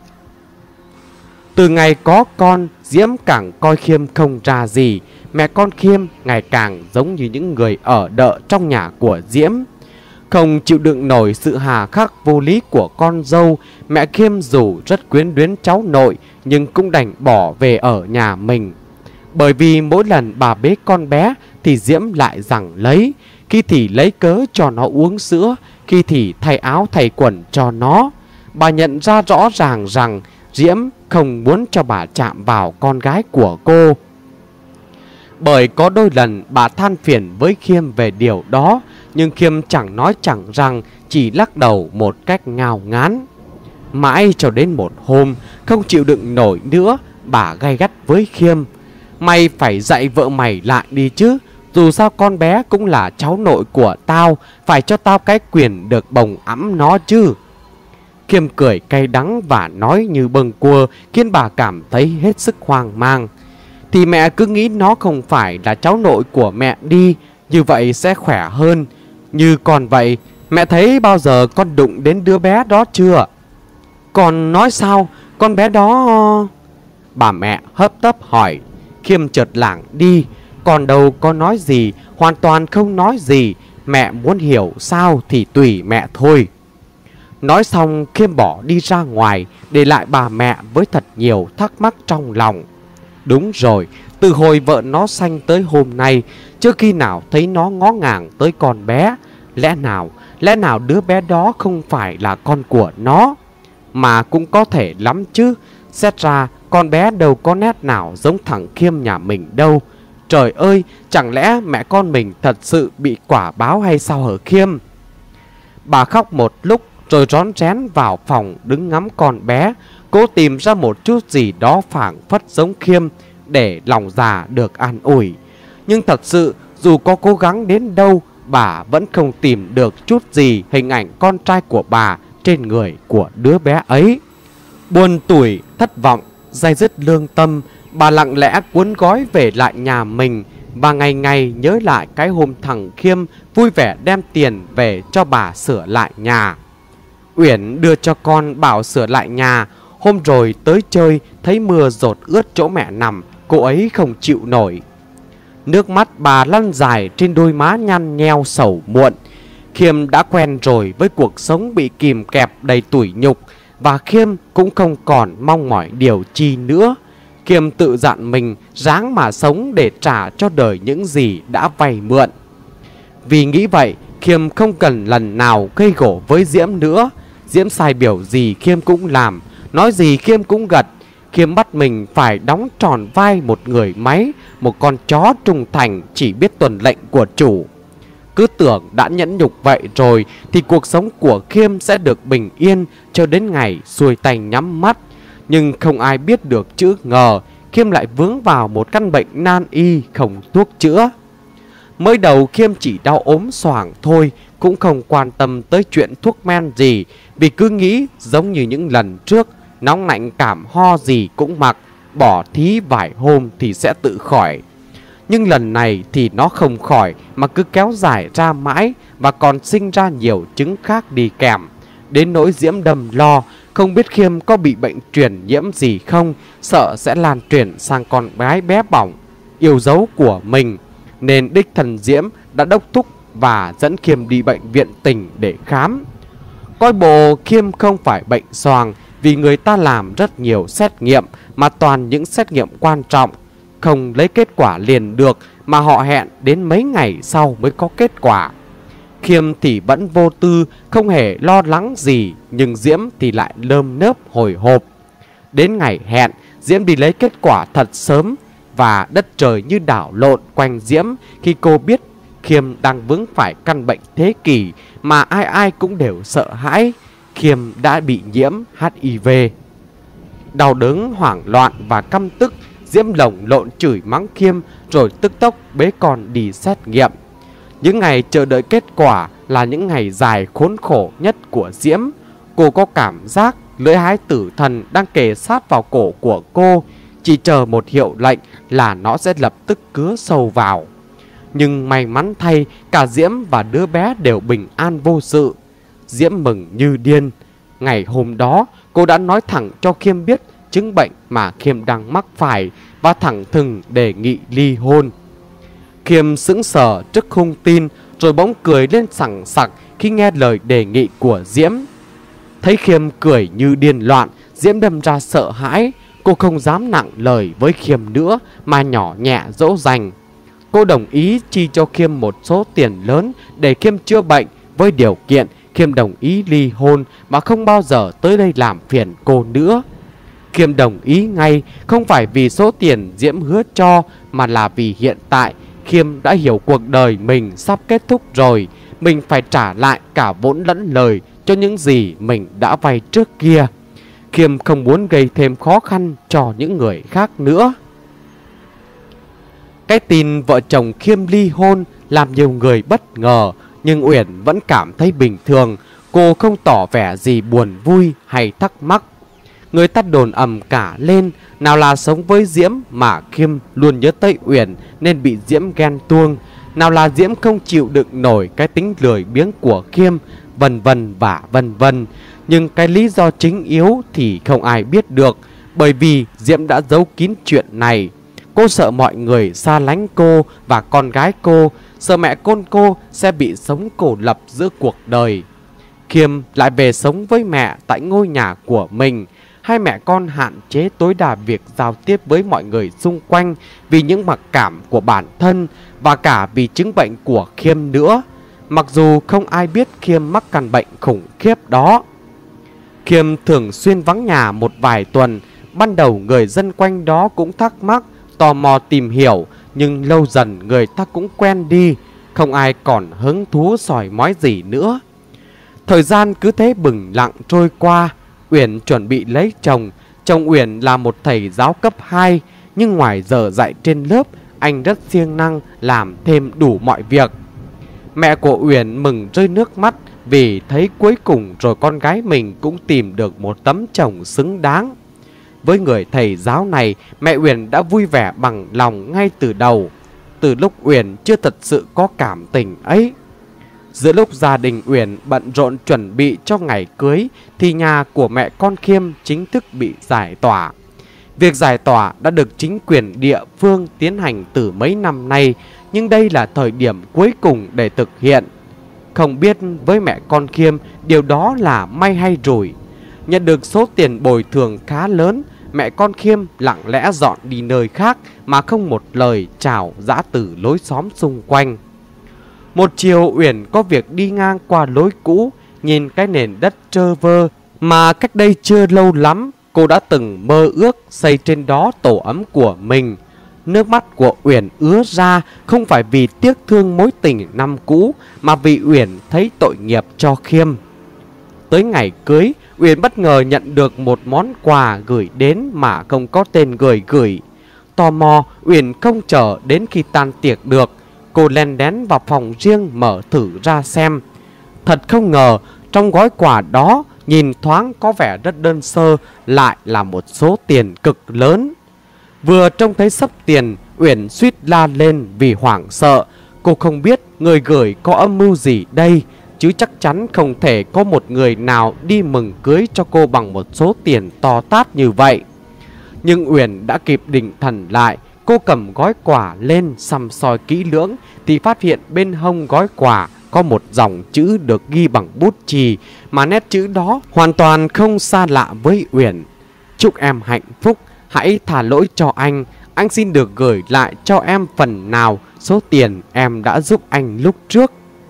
Từ ngày có con, Diễm càng coi Khiêm không ra gì. Mẹ con Khiêm ngày càng giống như những người ở đợ trong nhà của Diễm. Không chịu đựng nổi sự hà khắc vô lý của con dâu, mẹ Khiêm dù rất quyến luyến cháu nội nhưng cũng đành bỏ về ở nhà mình. Bởi vì mỗi lần bà bế con bé thì Diễm lại giằng lấy. Khi thì lấy cớ cho nó uống sữa, khi thì thay áo thay quần cho nó. Bà nhận ra rõ ràng rằng Diễm không muốn cho bà chạm vào con gái của cô. Bởi có đôi lần bà than phiền với Khiêm về điều đó, nhưng Khiêm chẳng nói chẳng rằng, chỉ lắc đầu một cách ngao ngán. Mãi cho đến một hôm, không chịu đựng nổi nữa, bà gay gắt với Khiêm. Mày phải dạy vợ mày lại đi chứ, dù sao con bé cũng là cháu nội của tao, phải cho tao cái quyền được bồng ẵm nó chứ. Khiêm cười cay đắng và nói như bâng quơ, khiến bà cảm thấy hết sức hoang mang. Thì mẹ cứ nghĩ nó không phải là cháu nội của mẹ đi, như vậy sẽ khỏe hơn. Như còn vậy, mẹ thấy bao giờ con đụng đến đứa bé đó chưa? Con nói sao? Con bé đó... Bà mẹ hấp tấp hỏi. Khiêm chợt lảng đi. Còn đâu có nói gì, hoàn toàn không nói gì. Mẹ muốn hiểu sao thì tùy mẹ thôi. Nói xong Khiêm bỏ đi ra ngoài, để lại bà mẹ với thật nhiều thắc mắc trong lòng. Đúng rồi, từ hồi vợ nó sanh tới hôm nay, chưa khi nào thấy nó ngó ngàng tới con bé. Lẽ nào, lẽ nào đứa bé đó không phải là con của nó? Mà cũng có thể lắm chứ. Xét ra con bé đâu có nét nào giống thằng Khiêm nhà mình đâu. Trời ơi, chẳng lẽ mẹ con mình thật sự bị quả báo hay sao hả Khiêm? Bà khóc một lúc rồi rón rén vào phòng đứng ngắm con bé, cố tìm ra một chút gì đó phảng phất giống Khiêm để lòng già được an ủi. Nhưng thật sự dù có cố gắng đến đâu, bà vẫn không tìm được chút gì hình ảnh con trai của bà trên người của đứa bé ấy. Buồn tủi, thất vọng, day dứt lương tâm, bà lặng lẽ cuốn gói về lại nhà mình và ngày ngày nhớ lại cái hôm thằng Khiêm vui vẻ đem tiền về cho bà sửa lại nhà. Uyển đưa cho con bảo sửa lại nhà. Hôm rồi tới chơi thấy mưa dột ướt chỗ mẹ nằm, cô ấy không chịu nổi. Nước mắt bà lăn dài trên đôi má nhăn nheo sầu muộn. Khiêm đã quen rồi với cuộc sống bị kìm kẹp đầy tủi nhục, và Khiêm cũng không còn mong mỏi điều chi nữa. Khiêm tự dặn mình ráng mà sống để trả cho đời những gì đã vay mượn. Vì nghĩ vậy, Khiêm không cần lần nào gây gổ với Diễm nữa. Diễm sai biểu gì Khiêm cũng làm, nói gì Khiêm cũng gật. Khiêm bắt mình phải đóng tròn vai một người máy, một con chó trung thành chỉ biết tuân lệnh của chủ. Cứ tưởng đã nhẫn nhục vậy rồi thì cuộc sống của Khiêm sẽ được bình yên cho đến ngày xuôi tay nhắm mắt. Nhưng không ai biết được chữ ngờ Khiêm lại vướng vào một căn bệnh nan y không thuốc chữa. Mới đầu Khiêm chỉ đau ốm xoàng thôi, cũng không quan tâm tới chuyện thuốc men gì, vì cứ nghĩ giống như những lần trước, nóng lạnh cảm ho gì cũng mặc, bỏ thí vài hôm thì sẽ tự khỏi. Nhưng lần này thì nó không khỏi mà cứ kéo dài ra mãi, và còn sinh ra nhiều chứng khác đi kèm. Đến nỗi Diễm đâm lo, không biết Khiêm có bị bệnh truyền nhiễm gì không, sợ sẽ lan truyền sang con gái bé bỏng yêu dấu của mình. Nên đích thần Diễm đã đốc thúc và dẫn Khiêm đi bệnh viện tỉnh để khám. Coi bộ Khiêm không phải bệnh xoàng, vì người ta làm rất nhiều xét nghiệm, mà toàn những xét nghiệm quan trọng. Không lấy kết quả liền được, mà họ hẹn đến mấy ngày sau mới có kết quả. Khiêm thì vẫn vô tư, không hề lo lắng gì, nhưng Diễm thì lại lơm nớp hồi hộp. Đến ngày hẹn, Diễm đi lấy kết quả thật sớm, và đất trời như đảo lộn quanh Diễm khi cô biết Khiêm đang vướng phải căn bệnh thế kỷ mà ai ai cũng đều sợ hãi. Khiêm đã bị nhiễm H I V. Đau đớn, hoảng loạn và căm tức, Diễm lồng lộn chửi mắng Khiêm, rồi tức tốc bế con đi xét nghiệm. Những ngày chờ đợi kết quả là những ngày dài khốn khổ nhất của Diễm. Cô có cảm giác lưỡi hái tử thần đang kề sát vào cổ của cô, chỉ chờ một hiệu lệnh là nó sẽ lập tức cứa sâu vào. Nhưng may mắn thay, cả Diễm và đứa bé đều bình an vô sự. Diễm mừng như điên. Ngày hôm đó, cô đã nói thẳng cho Khiêm biết chứng bệnh mà Khiêm đang mắc phải, và thẳng thừng đề nghị ly hôn. Khiêm sững sờ trước hung tin, rồi bỗng cười lên sằng sặc khi nghe lời đề nghị của Diễm. Thấy Khiêm cười như điên loạn, Diễm đâm ra sợ hãi. Cô không dám nặng lời với Khiêm nữa, mà nhỏ nhẹ dỗ dành. Cô đồng ý chi cho Khiêm một số tiền lớn để Khiêm chữa bệnh, với điều kiện Khiêm đồng ý ly hôn mà không bao giờ tới đây làm phiền cô nữa. Khiêm đồng ý ngay, không phải vì số tiền Diễm hứa cho, mà là vì hiện tại Khiêm đã hiểu cuộc đời mình sắp kết thúc rồi. Mình phải trả lại cả vốn lẫn lời cho những gì mình đã vay trước kia. Khiêm không muốn gây thêm khó khăn cho những người khác nữa. Cái tin vợ chồng Khiêm ly hôn làm nhiều người bất ngờ, nhưng Uyển vẫn cảm thấy bình thường. Cô không tỏ vẻ gì buồn vui hay thắc mắc. Người ta đồn ầm cả lên, nào là sống với Diễm mà Khiêm luôn nhớ tới Uyển nên bị Diễm ghen tuông, nào là Diễm không chịu đựng nổi cái tính lười biếng của Khiêm, vân vân và vân vân. Nhưng cái lý do chính yếu thì không ai biết được, bởi vì Diễm đã giấu kín chuyện này. Cô sợ mọi người xa lánh cô và con gái cô, sợ mẹ con cô sẽ bị sống cô lập giữa cuộc đời. Khiêm lại về sống với mẹ tại ngôi nhà của mình. Hai mẹ con hạn chế tối đa việc giao tiếp với mọi người xung quanh vì những mặc cảm của bản thân, và cả vì chứng bệnh của Khiêm nữa. Mặc dù không ai biết Khiêm mắc căn bệnh khủng khiếp đó. Khiêm thường xuyên vắng nhà một vài tuần. Ban đầu người dân quanh đó cũng thắc mắc, tò mò tìm hiểu, nhưng lâu dần người ta cũng quen đi, không ai còn hứng thú soi mói gì nữa. Thời gian cứ thế bừng lặng trôi qua. Uyển chuẩn bị lấy chồng. Chồng Uyển là một thầy giáo cấp hai, nhưng ngoài giờ dạy trên lớp, anh rất siêng năng làm thêm đủ mọi việc. Mẹ của Uyển mừng rơi nước mắt vì thấy cuối cùng rồi con gái mình cũng tìm được một tấm chồng xứng đáng. Với người thầy giáo này, mẹ Uyển đã vui vẻ bằng lòng ngay từ đầu, từ lúc Uyển chưa thật sự có cảm tình ấy. Giữa lúc gia đình Uyển bận rộn chuẩn bị cho ngày cưới, thì nhà của mẹ con Khiêm chính thức bị giải tỏa. Việc giải tỏa đã được chính quyền địa phương tiến hành từ mấy năm nay, nhưng đây là thời điểm cuối cùng để thực hiện. Không biết với mẹ con Khiêm điều đó là may hay rủi. Nhận được số tiền bồi thường khá lớn, mẹ con Khiêm lặng lẽ dọn đi nơi khác mà không một lời chào giã từ lối xóm xung quanh. Một chiều Uyển có việc đi ngang qua lối cũ, nhìn cái nền đất trơ vơ mà cách đây chưa lâu lắm cô đã từng mơ ước xây trên đó tổ ấm của mình. Nước mắt của Uyển ứa ra không phải vì tiếc thương mối tình năm cũ, mà vì Uyển thấy tội nghiệp cho Khiêm. Tới ngày cưới, Uyển bất ngờ nhận được một món quà gửi đến mà không có tên người gửi. Tò mò, Uyển không chờ đến khi tan tiệc được. Cô len đén vào phòng riêng mở thử ra xem. Thật không ngờ, trong gói quà đó, nhìn thoáng có vẻ rất đơn sơ, lại là một số tiền cực lớn. Vừa trông thấy xấp tiền, Uyển suýt la lên vì hoảng sợ. Cô không biết người gửi có âm mưu gì đây, chứ chắc chắn không thể có một người nào đi mừng cưới cho cô bằng một số tiền to tát như vậy. Nhưng Uyển đã kịp định thần lại. Cô cầm gói quà lên săm soi kỹ lưỡng thì phát hiện bên hông gói quà có một dòng chữ được ghi bằng bút chì, mà nét chữ đó hoàn toàn không xa lạ với Uyển. Chúc em hạnh phúc, hãy thả lỗi cho anh. Anh xin được gửi lại cho em phần nào số tiền em đã giúp anh lúc trước.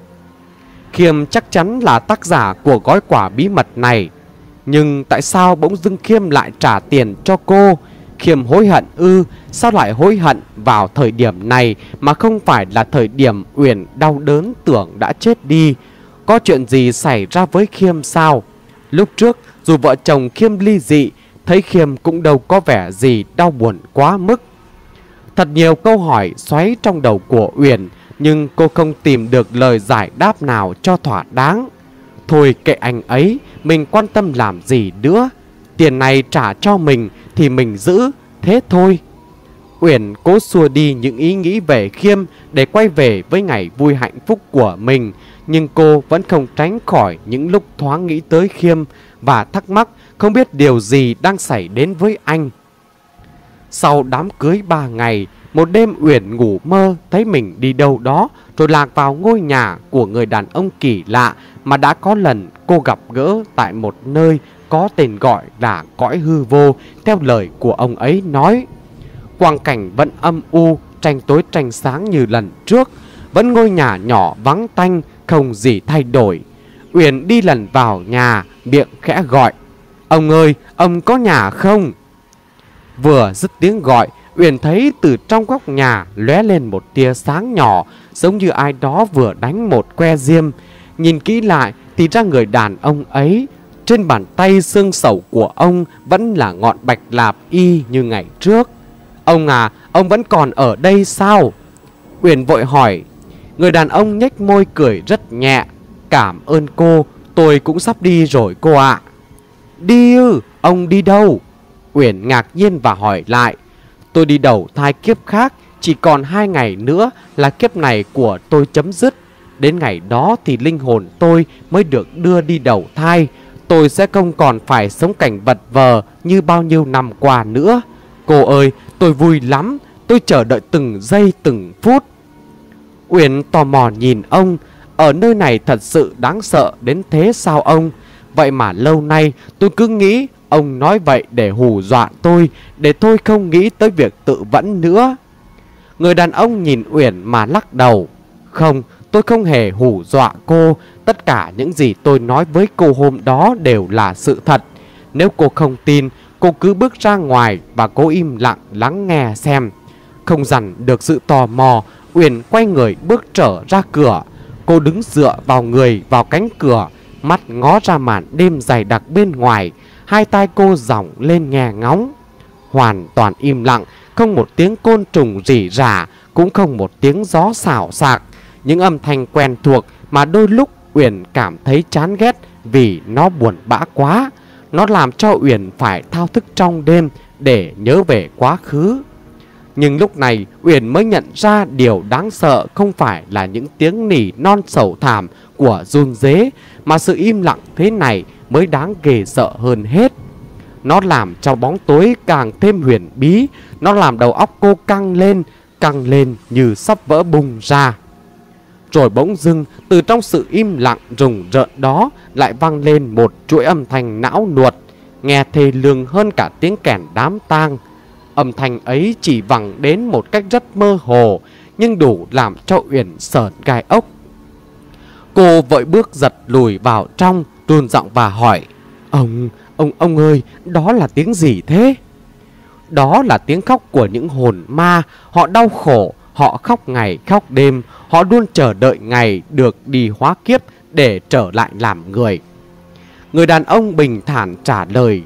Khiêm chắc chắn là tác giả của gói quà bí mật này. Nhưng tại sao bỗng dưng Khiêm lại trả tiền cho cô? Khiêm hối hận ư? Sao lại hối hận vào thời điểm này mà không phải là thời điểm Uyển đau đớn tưởng đã chết đi? Có chuyện gì xảy ra với Khiêm sao? Lúc trước dù vợ chồng Khiêm ly dị, thấy Khiêm cũng đâu có vẻ gì đau buồn quá mức. Thật nhiều câu hỏi xoáy trong đầu của Uyển, nhưng cô không tìm được lời giải đáp nào cho thỏa đáng. Thôi kệ anh ấy, mình quan tâm làm gì nữa. Tiền này trả cho mình thì mình giữ, thế thôi. Uyển cố xua đi những ý nghĩ về Khiêm để quay về với ngày vui hạnh phúc của mình. Nhưng cô vẫn không tránh khỏi những lúc thoáng nghĩ tới Khiêm và thắc mắc không biết điều gì đang xảy đến với anh. Sau đám cưới ba ngày, một đêm Uyển ngủ mơ thấy mình đi đâu đó, rồi lạc vào ngôi nhà của người đàn ông kỳ lạ mà đã có lần cô gặp gỡ tại một nơi có tên gọi là cõi hư vô, theo lời của ông ấy nói. Quang cảnh vẫn âm u, tranh tối tranh sáng như lần trước, vẫn ngôi nhà nhỏ vắng tanh, không gì thay đổi. Uyển đi lần vào nhà, miệng khẽ gọi: "Ông ơi, ông có nhà không?" Vừa dứt tiếng gọi, Uyển thấy từ trong góc nhà lóe lên một tia sáng nhỏ, giống như ai đó vừa đánh một que diêm. Nhìn kỹ lại thì ra người đàn ông ấy, trên bàn tay xương sẩu của ông vẫn là ngọn bạch lạp y như ngày trước. "Ông à, ông vẫn còn ở đây sao?" Uyển vội hỏi. Người đàn ông nhếch môi cười rất nhẹ: "Cảm ơn cô, tôi cũng sắp đi rồi cô ạ." "Đi ư? Ông đi đâu?" Uyển ngạc nhiên và hỏi lại. "Tôi đi đầu thai kiếp khác, chỉ còn hai ngày nữa là kiếp này của tôi chấm dứt. Đến ngày đó thì linh hồn tôi mới được đưa đi đầu thai. Tôi sẽ không còn phải sống cảnh vật vờ như bao nhiêu năm qua nữa. Cô ơi, tôi vui lắm, tôi chờ đợi từng giây từng phút." Uyển tò mò nhìn ông. Ở nơi này thật sự đáng sợ đến thế sao ông? Vậy mà lâu nay tôi cứ nghĩ ông nói vậy để hù dọa tôi, để tôi không nghĩ tới việc tự vẫn nữa. Người đàn ông nhìn Uyển mà lắc đầu. "Không, tôi không hề hù dọa cô. Tất cả những gì tôi nói với cô hôm đó đều là sự thật. Nếu cô không tin, cô cứ bước ra ngoài và cố im lặng lắng nghe xem." Không dằn được sự tò mò, Uyển quay người bước trở ra cửa. Cô đứng dựa vào người vào cánh cửa, mắt ngó ra màn đêm dày đặc bên ngoài. Hai tai cô giỏng lên nghe ngóng. Hoàn toàn im lặng, không một tiếng côn trùng rỉ rả, cũng không một tiếng gió xào xạc. Những âm thanh quen thuộc mà đôi lúc Uyển cảm thấy chán ghét vì nó buồn bã quá. Nó làm cho Uyển phải thao thức trong đêm để nhớ về quá khứ. Nhưng lúc này Uyển mới nhận ra điều đáng sợ không phải là những tiếng nỉ non sầu thảm của run rế, mà sự im lặng thế này mới đáng ghê sợ hơn hết. Nó làm cho bóng tối càng thêm huyền bí. Nó làm đầu óc cô căng lên, căng lên như sắp vỡ bung ra. Rồi bỗng dưng từ trong sự im lặng rùng rợn đó lại vang lên một chuỗi âm thanh não nuột, nghe thê lương hơn cả tiếng kèn đám tang. Âm thanh ấy chỉ vẳng đến một cách rất mơ hồ, nhưng đủ làm cho Uyển sởn gai ốc. Cô vội bước giật lùi vào trong, run giọng và hỏi: Ông, Ông ông ơi, đó là tiếng gì thế? Đó là tiếng khóc của những hồn ma. Họ đau khổ, họ khóc ngày khóc đêm. Họ luôn chờ đợi ngày được đi hóa kiếp để trở lại làm người. Người đàn ông bình thản trả lời.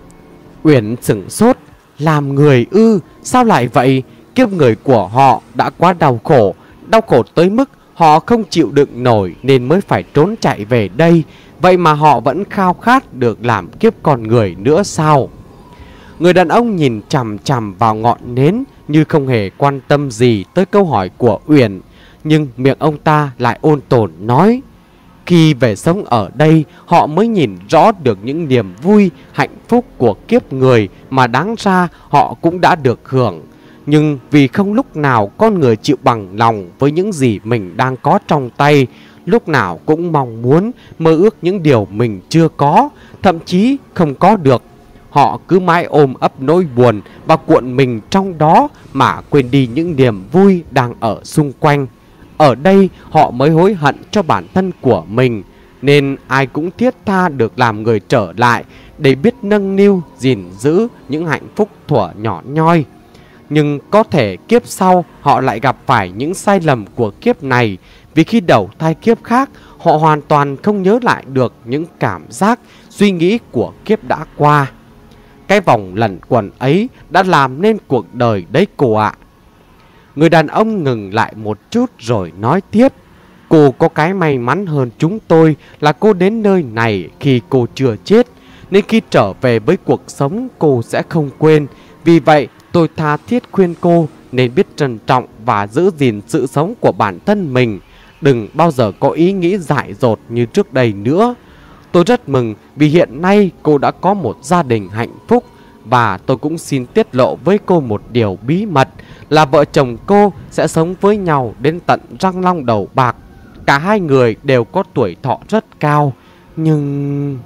Uyển sửng sốt. Làm người ư? Sao lại vậy? Kiếp người của họ đã quá đau khổ, đau khổ tới mức họ không chịu đựng nổi nên mới phải trốn chạy về đây. Vậy mà họ vẫn khao khát được làm kiếp con người nữa sao? Người đàn ông nhìn chằm chằm vào ngọn nến như không hề quan tâm gì tới câu hỏi của Uyển. Nhưng miệng ông ta lại ôn tồn nói. Khi về sống ở đây, họ mới nhìn rõ được những niềm vui, hạnh phúc của kiếp người mà đáng ra họ cũng đã được hưởng. Nhưng vì không lúc nào con người chịu bằng lòng với những gì mình đang có trong tay, lúc nào cũng mong muốn, mơ ước những điều mình chưa có, thậm chí không có được. Họ cứ mãi ôm ấp nỗi buồn và cuộn mình trong đó mà quên đi những niềm vui đang ở xung quanh. Ở đây họ mới hối hận cho bản thân của mình, nên ai cũng thiết tha được làm người trở lại để biết nâng niu, gìn giữ những hạnh phúc thuở nhỏ nhoi. Nhưng có thể kiếp sau họ lại gặp phải những sai lầm của kiếp này, vì khi đầu thai kiếp khác, họ hoàn toàn không nhớ lại được những cảm giác, suy nghĩ của kiếp đã qua. Cái vòng lẩn quẩn ấy đã làm nên cuộc đời đấy cô ạ. Người đàn ông ngừng lại một chút rồi nói tiếp. Cô có cái may mắn hơn chúng tôi là cô đến nơi này khi cô chưa chết, nên khi trở về với cuộc sống cô sẽ không quên. Vì vậy tôi tha thiết khuyên cô nên biết trân trọng và giữ gìn sự sống của bản thân mình. Đừng bao giờ có ý nghĩ dại dột như trước đây nữa. Tôi rất mừng vì hiện nay cô đã có một gia đình hạnh phúc. Và tôi cũng xin tiết lộ với cô một điều bí mật là vợ chồng cô sẽ sống với nhau đến tận răng long đầu bạc. Cả hai người đều có tuổi thọ rất cao. Nhưng...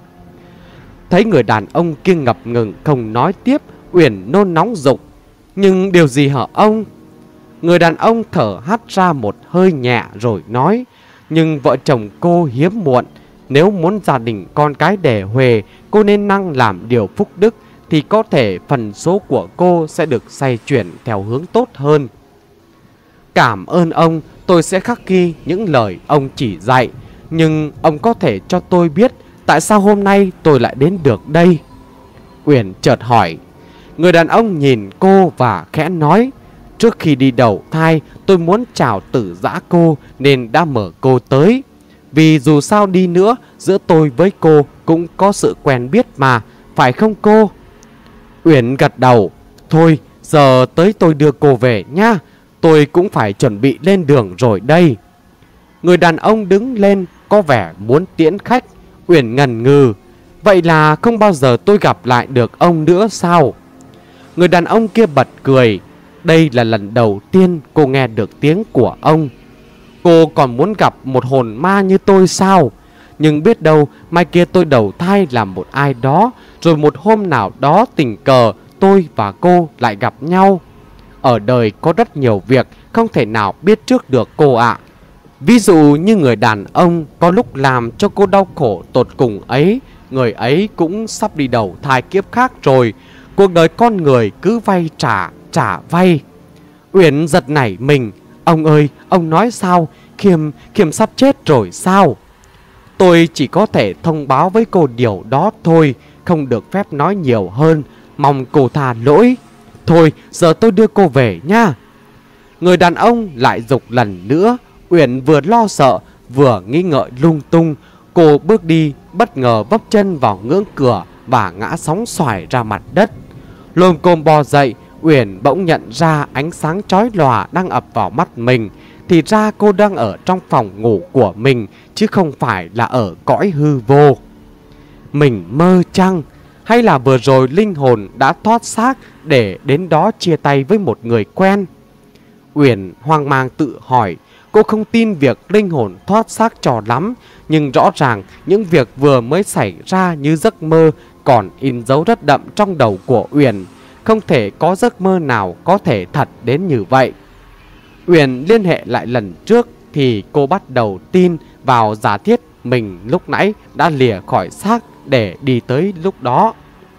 Thấy người đàn ông kia ngập ngừng không nói tiếp, Uyển nôn nóng dục. Nhưng điều gì hả ông? Người đàn ông thở hắt ra một hơi nhẹ rồi nói. Nhưng vợ chồng cô hiếm muộn. Nếu muốn gia đình con cái đẻ huề, cô nên năng làm điều phúc đức, thì có thể phần số của cô sẽ được xoay chuyển theo hướng tốt hơn. Cảm ơn ông, tôi sẽ khắc ghi những lời ông chỉ dạy. Nhưng ông có thể cho tôi biết tại sao hôm nay tôi lại đến được đây? Uyển chợt hỏi. Người đàn ông nhìn cô và khẽ nói. Trước khi đi đầu thai, tôi muốn chào tử giã cô nên đã mở cô tới. Vì dù sao đi nữa, giữa tôi với cô cũng có sự quen biết mà, phải không cô? Uyển gật đầu. Thôi, giờ tới tôi đưa cô về nhá. Tôi cũng phải chuẩn bị lên đường rồi đây. Người đàn ông đứng lên, có vẻ muốn tiễn khách. Uyển ngần ngừ. Vậy là không bao giờ tôi gặp lại được ông nữa sao? Người đàn ông kia bật cười. Đây là lần đầu tiên cô nghe được tiếng của ông. Cô còn muốn gặp một hồn ma như tôi sao? Nhưng biết đâu mai kia tôi đầu thai làm một ai đó, rồi một hôm nào đó tình cờ tôi và cô lại gặp nhau. Ở đời có rất nhiều việc không thể nào biết trước được cô ạ. Ví dụ như người đàn ông có lúc làm cho cô đau khổ tột cùng ấy, người ấy cũng sắp đi đầu thai kiếp khác rồi. Cuộc đời con người cứ vay trả, trả vay. Uyển giật nảy mình. Ông ơi, ông nói sao? Khiêm, Khiêm sắp chết rồi sao? Tôi chỉ có thể thông báo với cô điều đó thôi, không được phép nói nhiều hơn. Mong cô tha lỗi. Thôi, giờ tôi đưa cô về nha. Người đàn ông lại giục lần nữa. Uyển vừa lo sợ, vừa nghi ngợi lung tung. Cô bước đi, bất ngờ vấp chân vào ngưỡng cửa và ngã sóng xoài ra mặt đất. Lồm cồm bò dậy, Uyển bỗng nhận ra ánh sáng chói lòa đang ập vào mắt mình. Thì ra cô đang ở trong phòng ngủ của mình, chứ không phải là ở cõi hư vô. Mình mơ chăng? Hay là vừa rồi linh hồn đã thoát xác để đến đó chia tay với một người quen? Uyển hoang mang tự hỏi. Cô không tin việc linh hồn thoát xác cho lắm, nhưng rõ ràng những việc vừa mới xảy ra như giấc mơ còn in dấu rất đậm trong đầu của Uyển. Không thể có giấc mơ nào có thể thật đến như vậy. Uyển liên hệ lại lần trước thì cô bắt đầu tin vào giả thiết mình lúc nãy đã lìa khỏi xác để đi tới lúc đó.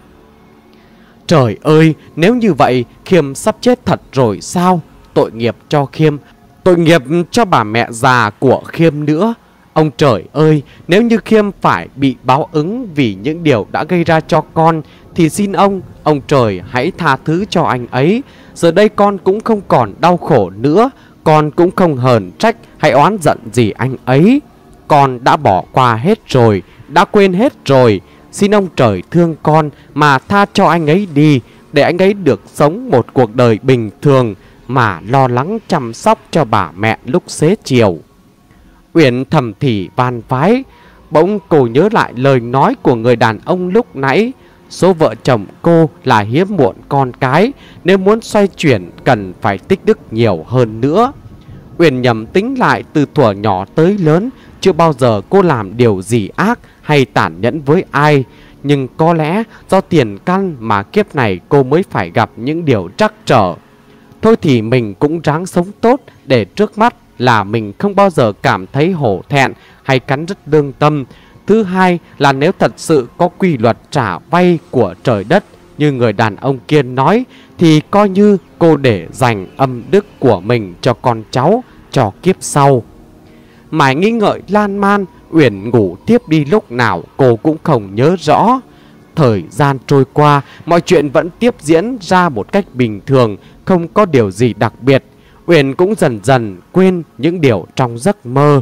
Trời ơi, nếu như vậy Khiêm sắp chết thật rồi sao? Tội nghiệp cho Khiêm, tội nghiệp cho bà mẹ già của Khiêm nữa. Ông trời ơi, nếu như Khiêm phải bị báo ứng vì những điều đã gây ra cho con, thì xin ông, ông trời hãy tha thứ cho anh ấy. Giờ đây con cũng không còn đau khổ nữa, con cũng không hờn trách hay oán giận gì anh ấy. Con đã bỏ qua hết rồi, đã quên hết rồi. Xin ông trời thương con mà tha cho anh ấy đi, để anh ấy được sống một cuộc đời bình thường mà lo lắng chăm sóc cho bà mẹ lúc xế chiều. Uyển thầm thì van vái. Bỗng cô nhớ lại lời nói của người đàn ông lúc nãy. Số vợ chồng cô là hiếm muộn con cái, nếu muốn xoay chuyển cần phải tích đức nhiều hơn nữa. Uyển nhầm tính lại, từ thuở nhỏ tới lớn chưa bao giờ cô làm điều gì ác hay tàn nhẫn với ai. Nhưng có lẽ do tiền căn mà kiếp này cô mới phải gặp những điều trắc trở. Thôi thì mình cũng ráng sống tốt, để trước mắt là mình không bao giờ cảm thấy hổ thẹn hay cắn rứt lương tâm. Thứ hai là nếu thật sự có quy luật trả vay của trời đất như người đàn ông kia nói, thì coi như cô để dành âm đức của mình cho con cháu, cho kiếp sau. Mãi nghĩ ngợi lan man, Uyển ngủ tiếp đi lúc nào cô cũng không nhớ rõ. Thời gian trôi qua, mọi chuyện vẫn tiếp diễn ra một cách bình thường, không có điều gì đặc biệt. Uyển cũng dần dần quên những điều trong giấc mơ.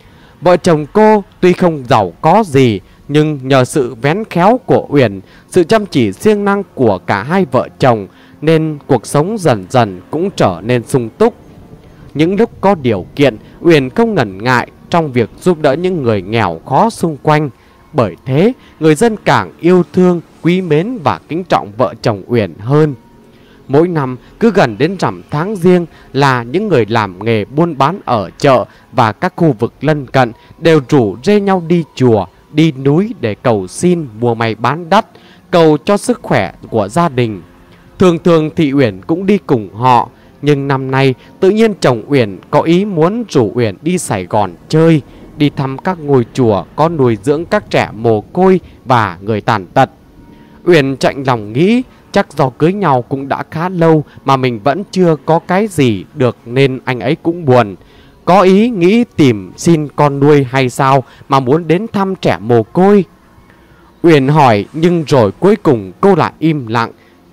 Vợ chồng cô tuy không giàu có gì, nhưng nhờ sự vén khéo của Uyển, sự chăm chỉ siêng năng của cả hai vợ chồng, nên cuộc sống dần dần cũng trở nên sung túc. Những lúc có điều kiện, Uyển không ngần ngại trong việc giúp đỡ những người nghèo khó xung quanh. Bởi thế, người dân càng yêu thương, quý mến và kính trọng vợ chồng Uyển hơn. Mỗi năm cứ gần đến rằm tháng Giêng là những người làm nghề buôn bán ở chợ và các khu vực lân cận đều rủ rê nhau đi chùa, đi núi để cầu xin mua may bán đắt, cầu cho sức khỏe của gia đình. Thường thường thì Uyển cũng đi cùng họ, nhưng năm nay tự nhiên chồng Uyển có ý muốn rủ Uyển đi Sài Gòn chơi, đi thăm các ngôi chùa có nuôi dưỡng các trẻ mồ côi và người tàn tật. Uyển chạnh lòng nghĩ chắc do cưới nhau cũng đã khá lâu mà mình vẫn chưa có cái gì được, nên anh ấy cũng buồn. Có ý nghĩ tìm xin con nuôi hay sao mà muốn đến thăm trẻ mồ côi. Uyển hỏi nhưng rồi cuối cùng cô lại im lặng.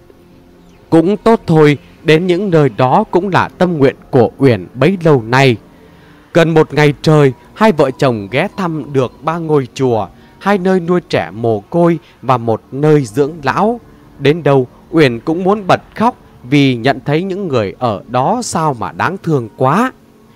Cũng tốt thôi, đến những nơi đó cũng là tâm nguyện của Uyển bấy lâu nay. Gần một ngày trời, hai vợ chồng ghé thăm được ba ngôi chùa, hai nơi nuôi trẻ mồ côi và một nơi dưỡng lão. Đến đâu Uyển cũng muốn bật khóc vì nhận thấy những người ở đó sao mà đáng thương quá.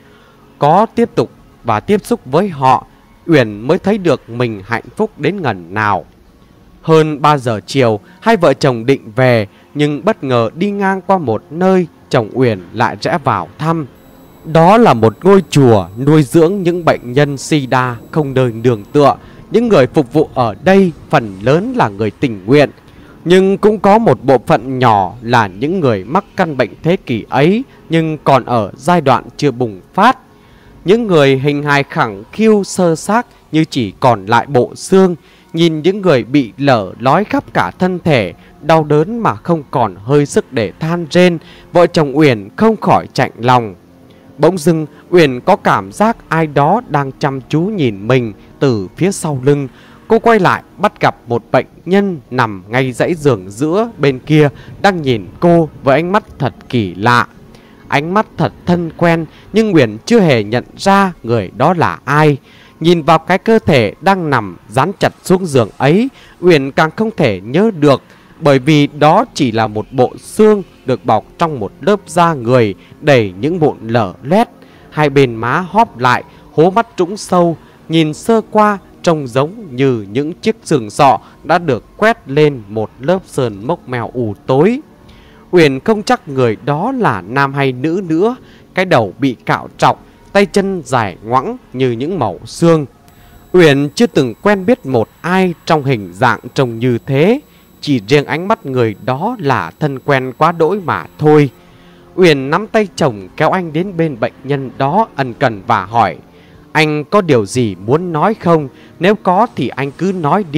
Có tiếp tục và tiếp xúc với họ, Uyển mới thấy được mình hạnh phúc đến ngần nào. Hơn ba giờ chiều, hai vợ chồng định về, nhưng bất ngờ đi ngang qua một nơi, chồng Uyển lại rẽ vào thăm. Đó là một ngôi chùa nuôi dưỡng những bệnh nhân sida không nơi nương tựa. Những người phục vụ ở đây phần lớn là người tình nguyện, nhưng cũng có một bộ phận nhỏ là những người mắc căn bệnh thế kỷ ấy nhưng còn ở giai đoạn chưa bùng phát. Những người hình hài khẳng khiu sơ xác như chỉ còn lại bộ xương, nhìn những người bị lở lói khắp cả thân thể, đau đớn mà không còn hơi sức để than rên, vợ chồng Uyển không khỏi chạnh lòng. Bỗng dưng Uyển có cảm giác ai đó đang chăm chú nhìn mình từ phía sau lưng. Cô quay lại bắt gặp một bệnh nhân nằm ngay dãy giường giữa bên kia đang nhìn cô với ánh mắt thật kỳ lạ. Ánh mắt thật thân quen, nhưng Uyển chưa hề nhận ra người đó là ai. Nhìn vào cái cơ thể đang nằm dán chặt xuống giường ấy, Uyển càng không thể nhớ được, bởi vì đó chỉ là một bộ xương được bọc trong một lớp da người đầy những mụn lở loét. Hai bên má hóp lại, hố mắt trũng sâu, nhìn sơ qua trông giống như những chiếc xương sọ đã được quét lên một lớp sơn mốc mèo ù tối. Uyển không chắc người đó là nam hay nữ nữa. Cái đầu bị cạo trọc, tay chân dài ngoẵng như những mẩu xương. Uyển chưa từng quen biết một ai trong hình dạng trông như thế. Chỉ riêng ánh mắt người đó là thân quen quá đỗi mà thôi. Uyển nắm tay chồng kéo anh đến bên bệnh nhân đó ân cần và hỏi: "Anh có điều gì muốn nói không? Nếu có thì anh cứ nói đi.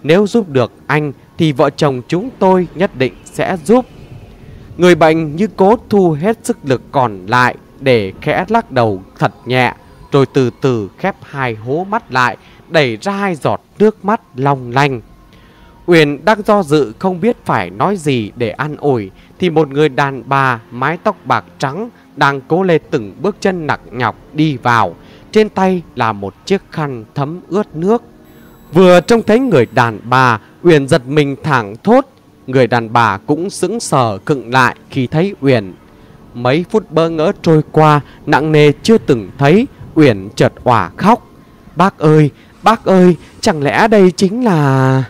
Nếu giúp được anh thì vợ chồng chúng tôi nhất định sẽ giúp. Người bệnh như cố thu hết sức lực còn lại để khẽ lắc đầu thật nhẹ, rồi từ từ khép hai hố mắt lại, đẩy ra hai giọt nước mắt long lanh. Uyển đang do dự không biết phải nói gì để an ủi, thì một người đàn bà mái tóc bạc trắng đang cố lê từng bước chân nặng nhọc đi vào. Trên tay là một chiếc khăn thấm ướt nước. Vừa trông thấy người đàn bà, Uyển giật mình thảng thốt. Người đàn bà cũng sững sờ khựng lại khi thấy Uyển. Mấy phút bỡ ngỡ trôi qua, nặng nề chưa từng thấy, Uyển chợt òa khóc. Bác ơi, bác ơi, chẳng lẽ đây chính là...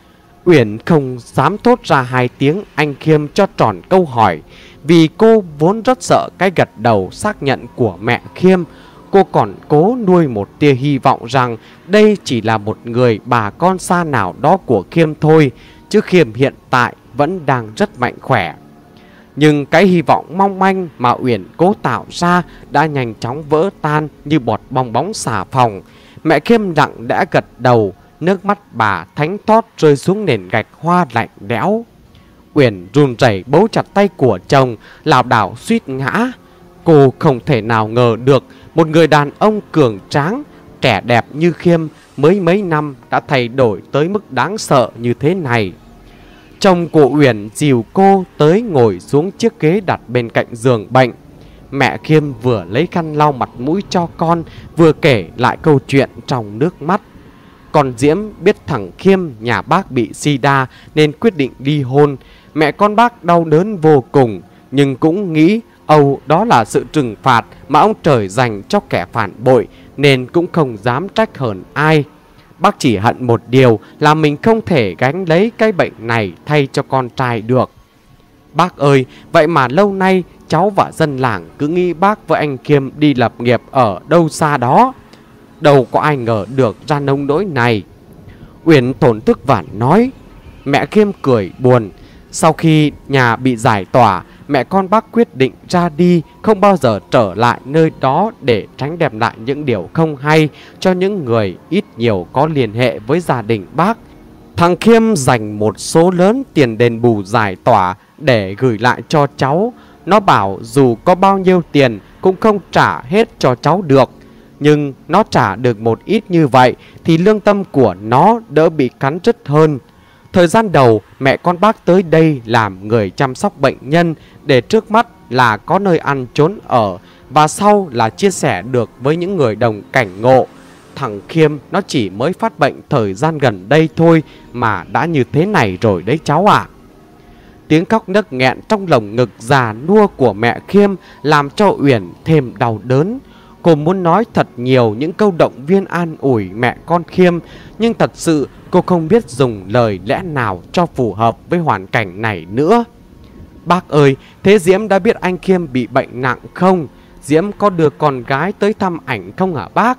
Uyển không dám thốt ra hai tiếng anh Khiêm cho tròn câu hỏi, vì cô vốn rất sợ cái gật đầu xác nhận của mẹ Khiêm. Cô còn cố nuôi một tia hy vọng rằng đây chỉ là một người bà con xa nào đó của Khiêm thôi, chứ Khiêm hiện tại vẫn đang rất mạnh khỏe. Nhưng cái hy vọng mong manh mà Uyển cố tạo ra đã nhanh chóng vỡ tan như bọt bong bóng xà phòng. Mẹ Khiêm lặng đã gật đầu, nước mắt bà thánh thót rơi xuống nền gạch hoa lạnh lẽo. Uyển run rẩy bấu chặt tay của chồng, lảo đảo suýt ngã. Cô không thể nào ngờ được một người đàn ông cường tráng, trẻ đẹp như Khiêm mới mấy năm đã thay đổi tới mức đáng sợ như thế này. Chồng của Uyển dìu cô tới ngồi xuống chiếc ghế đặt bên cạnh giường bệnh. Mẹ Khiêm vừa lấy khăn lau mặt mũi cho con, vừa kể lại câu chuyện trong nước mắt. Còn Diễm biết thằng Khiêm nhà bác bị sida nên quyết định ly hôn. Mẹ con bác đau đớn vô cùng, nhưng cũng nghĩ âu đó là sự trừng phạt mà ông trời dành cho kẻ phản bội, nên cũng không dám trách hờn ai. Bác chỉ hận một điều là mình không thể gánh lấy cái bệnh này thay cho con trai được. Bác ơi, vậy mà lâu nay cháu và dân làng cứ nghĩ bác với anh Khiêm đi lập nghiệp ở đâu xa đó. Đâu có ai ngờ được ra nông nỗi này. Uyển thổn thức và nói. Mẹ Khiêm cười buồn. Sau khi nhà bị giải tỏa, mẹ con bác quyết định ra đi, không bao giờ trở lại nơi đó để tránh đem lại những điều không hay cho những người ít nhiều có liên hệ với gia đình bác. Thằng Khiêm dành một số lớn tiền đền bù giải tỏa để gửi lại cho cháu. Nó bảo dù có bao nhiêu tiền cũng không trả hết cho cháu được. Nhưng nó trả được một ít như vậy thì lương tâm của nó đỡ bị cắn rứt hơn. Thời gian đầu mẹ con bác tới đây làm người chăm sóc bệnh nhân, để trước mắt là có nơi ăn trốn ở, và sau là chia sẻ được với những người đồng cảnh ngộ. Thằng Khiêm nó chỉ mới phát bệnh thời gian gần đây thôi mà đã như thế này rồi đấy cháu ạ. Tiếng khóc nấc nghẹn trong lồng ngực già nua của mẹ Khiêm làm cho Uyển thêm đau đớn. Cô muốn nói thật nhiều những câu động viên an ủi mẹ con Khiêm, nhưng thật sự cô không biết dùng lời lẽ nào cho phù hợp với hoàn cảnh này nữa. Bác ơi, thế Diễm đã biết anh Khiêm bị bệnh nặng không? Diễm có đưa con gái tới thăm ảnh không hả bác?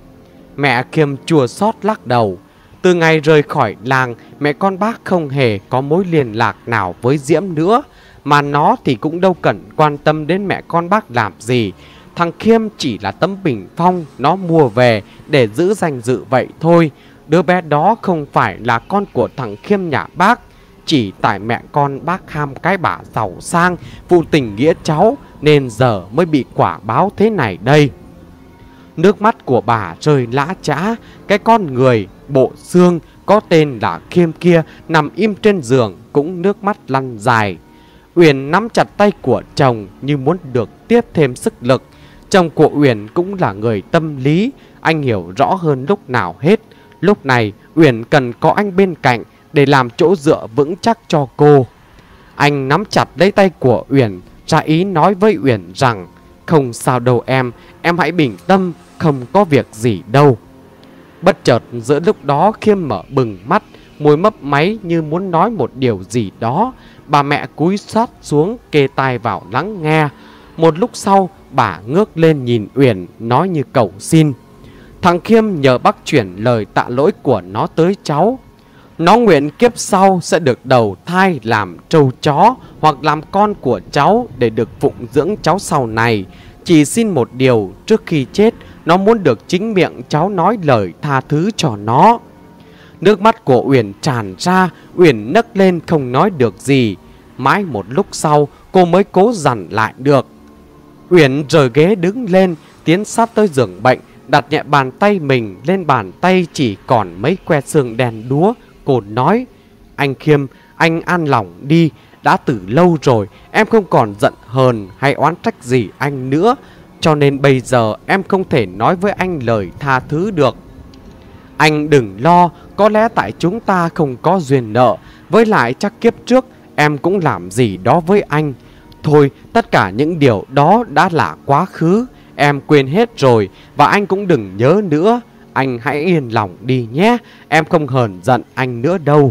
Mẹ Khiêm chua xót lắc đầu. Từ ngày rời khỏi làng, mẹ con bác không hề có mối liên lạc nào với Diễm nữa. Mà nó thì cũng đâu cần quan tâm đến mẹ con bác làm gì. Thằng Khiêm chỉ là tấm bình phong nó mua về để giữ danh dự vậy thôi. Đứa bé đó không phải là con của thằng Khiêm nhà bác. Chỉ tại mẹ con bác ham cái bà giàu sang, phụ tình nghĩa cháu, nên giờ mới bị quả báo thế này đây. Nước mắt của bà rơi lã chã. Cái con người bộ xương có tên là Khiêm kia nằm im trên giường cũng nước mắt lăn dài. Uyển nắm chặt tay của chồng như muốn được tiếp thêm sức lực. Chồng của Uyển cũng là người tâm lý, anh hiểu rõ hơn lúc nào hết. Lúc này Uyển cần có anh bên cạnh để làm chỗ dựa vững chắc cho cô. Anh nắm chặt lấy tay của Uyển, ra ý nói với Uyển rằng không sao đâu em, em hãy bình tâm, không có việc gì đâu. Bất chợt giữa lúc đó Khiêm mở bừng mắt, môi mấp máy như muốn nói một điều gì đó. Bà mẹ cúi sát xuống kê tai vào lắng nghe. Một lúc sau bà ngước lên nhìn Uyển, nói như cầu xin. Thằng Khiêm nhờ bác chuyển lời tạ lỗi của nó tới cháu. Nó nguyện kiếp sau sẽ được đầu thai làm trâu chó hoặc làm con của cháu để được phụng dưỡng cháu sau này. Chỉ xin một điều, trước khi chết nó muốn được chính miệng cháu nói lời tha thứ cho nó. Nước mắt của Uyển tràn ra, Uyển nấc lên không nói được gì. Mãi một lúc sau cô mới cố dằn lại được. Uyển rời ghế đứng lên, tiến sát tới giường bệnh, đặt nhẹ bàn tay mình lên bàn tay chỉ còn mấy que xương đen đúa. Cô nói: "Anh Khiêm, anh an lòng đi. Đã từ lâu rồi em không còn giận hờn hay oán trách gì anh nữa, cho nên bây giờ em không thể nói với anh lời tha thứ được. Anh đừng lo, có lẽ tại chúng ta không có duyên nợ. Với lại chắc kiếp trước em cũng làm gì đó với anh. Thôi, tất cả những điều đó đã là quá khứ, em quên hết rồi. Và anh cũng đừng nhớ nữa. Anh hãy yên lòng đi nhé, em không hờn giận anh nữa đâu."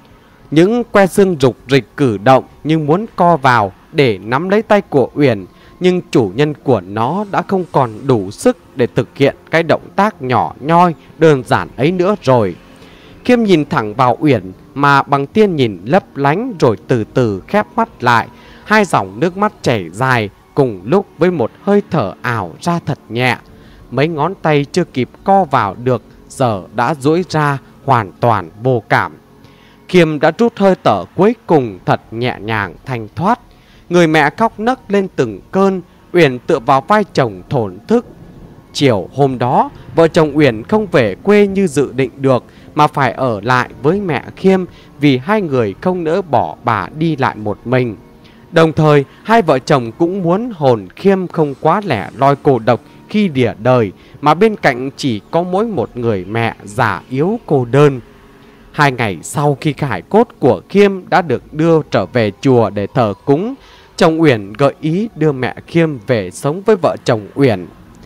Những que xương rục rịch cử động như muốn co vào để nắm lấy tay của Uyển, nhưng chủ nhân của nó đã không còn đủ sức để thực hiện cái động tác nhỏ nhoi đơn giản ấy nữa rồi. Khiêm nhìn thẳng vào Uyển mà bằng tiên nhìn lấp lánh, rồi từ từ khép mắt lại. Hai dòng nước mắt chảy dài cùng lúc với một hơi thở ảo ra thật nhẹ. Mấy ngón tay chưa kịp co vào được giờ đã duỗi ra hoàn toàn vô cảm. Khiêm đã rút hơi thở cuối cùng thật nhẹ nhàng thanh thoát. Người mẹ khóc nấc lên từng cơn. Uyển tựa vào vai chồng thổn thức. Chiều hôm đó, vợ chồng Uyển không về quê như dự định được, mà phải ở lại với mẹ Khiêm vì hai người không nỡ bỏ bà đi lại một mình. Đồng thời, hai vợ chồng cũng muốn hồn Khiêm không quá lẻ loi cô độc khi đỉa đời, mà bên cạnh chỉ có mỗi một người mẹ già yếu cô đơn. Hai ngày sau khi hài cốt của Khiêm đã được đưa trở về chùa để thờ cúng, chồng Uyển gợi ý đưa mẹ Khiêm về sống với vợ chồng Uyển.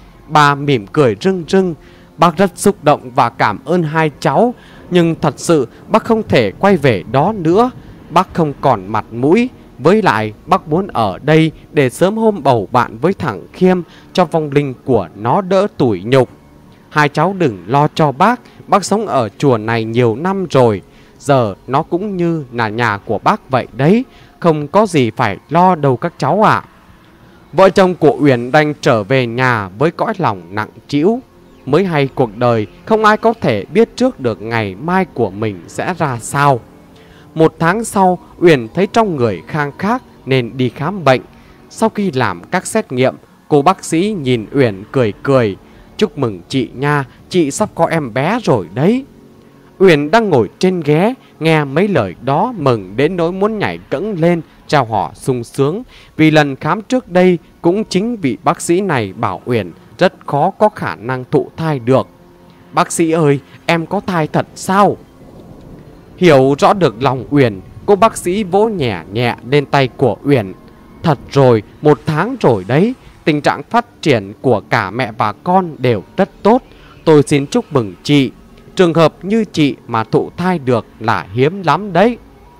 Bà mỉm cười rưng rưng. Bác rất xúc động và cảm ơn hai cháu, nhưng thật sự bác không thể quay về đó nữa. Bác không còn mặt mũi. Với lại bác muốn ở đây để sớm hôm bầu bạn với thằng Khiêm, cho vong linh của nó đỡ tủi nhục. Hai cháu đừng lo cho bác. Bác sống ở chùa này nhiều năm rồi, giờ nó cũng như là nhà của bác vậy đấy. Không có gì phải lo đâu các cháu ạ." Vợ chồng của Uyển đành trở về nhà với cõi lòng nặng trĩu. Mới hay cuộc đời không ai có thể biết trước được ngày mai của mình sẽ ra sao. Một tháng sau, Uyển thấy trong người khang khác nên đi khám bệnh. Sau khi làm các xét nghiệm, cô bác sĩ nhìn Uyển cười cười: "Chúc mừng chị nha, chị sắp có em bé rồi đấy." Uyển đang ngồi trên ghế, nghe mấy lời đó mừng đến nỗi muốn nhảy cẫng lên chào họ sung sướng. Vì lần khám trước đây cũng chính vị bác sĩ này bảo Uyển rất khó có khả năng thụ thai được. "Bác sĩ ơi, em có thai thật sao?" Hiểu rõ được lòng Uyển, cô bác sĩ vỗ nhẹ nhẹ lên tay của Uyển. "Thật rồi, một tháng rồi đấy. Tình trạng phát triển của cả mẹ và con đều rất tốt. Tôi xin chúc mừng chị. Trường hợp như chị mà thụ thai được là hiếm lắm đấy."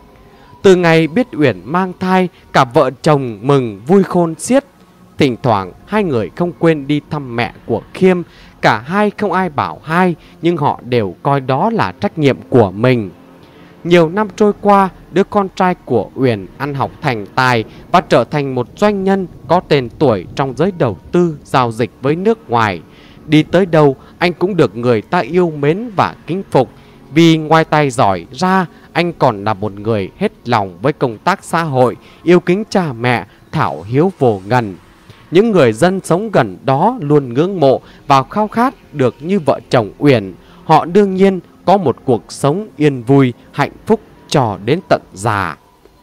Từ ngày biết Uyển mang thai, cả vợ chồng mừng vui khôn xiết. Thỉnh thoảng hai người không quên đi thăm mẹ của Khiêm. Cả hai không ai bảo hai, nhưng họ đều coi đó là trách nhiệm của mình. Nhiều năm trôi qua, đứa con trai của Uyển ăn học thành tài và trở thành một doanh nhân có tên tuổi trong giới đầu tư giao dịch với nước ngoài. Đi tới đâu, anh cũng được người ta yêu mến và kính phục. Vì ngoài tài giỏi ra, anh còn là một người hết lòng với công tác xã hội, yêu kính cha mẹ, thảo hiếu vô ngần. Những người dân sống gần đó luôn ngưỡng mộ và khao khát được như vợ chồng Uyển. Họ đương nhiên có một cuộc sống yên vui, hạnh phúc cho đến tận già.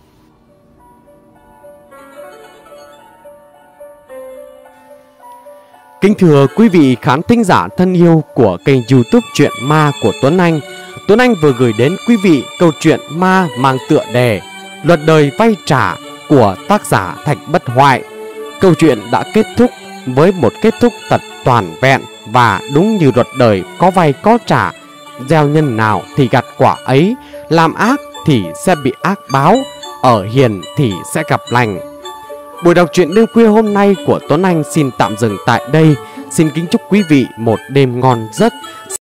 Kính thưa quý vị khán thính giả thân yêu của kênh YouTube Chuyện Ma của Tuấn Anh, Tuấn Anh vừa gửi đến quý vị câu chuyện ma mang tựa đề Luật đời vay trả của tác giả Thạch Bất Hoại. Câu chuyện đã kết thúc với một kết thúc thật toàn vẹn và đúng như luật đời có vay có trả. Gieo nhân nào thì gặt quả ấy, làm ác thì sẽ bị ác báo, ở hiền thì sẽ gặp lành. Buổi đọc truyện đêm khuya hôm nay của Tuấn Anh xin tạm dừng tại đây. Xin kính chúc quý vị một đêm ngon giấc.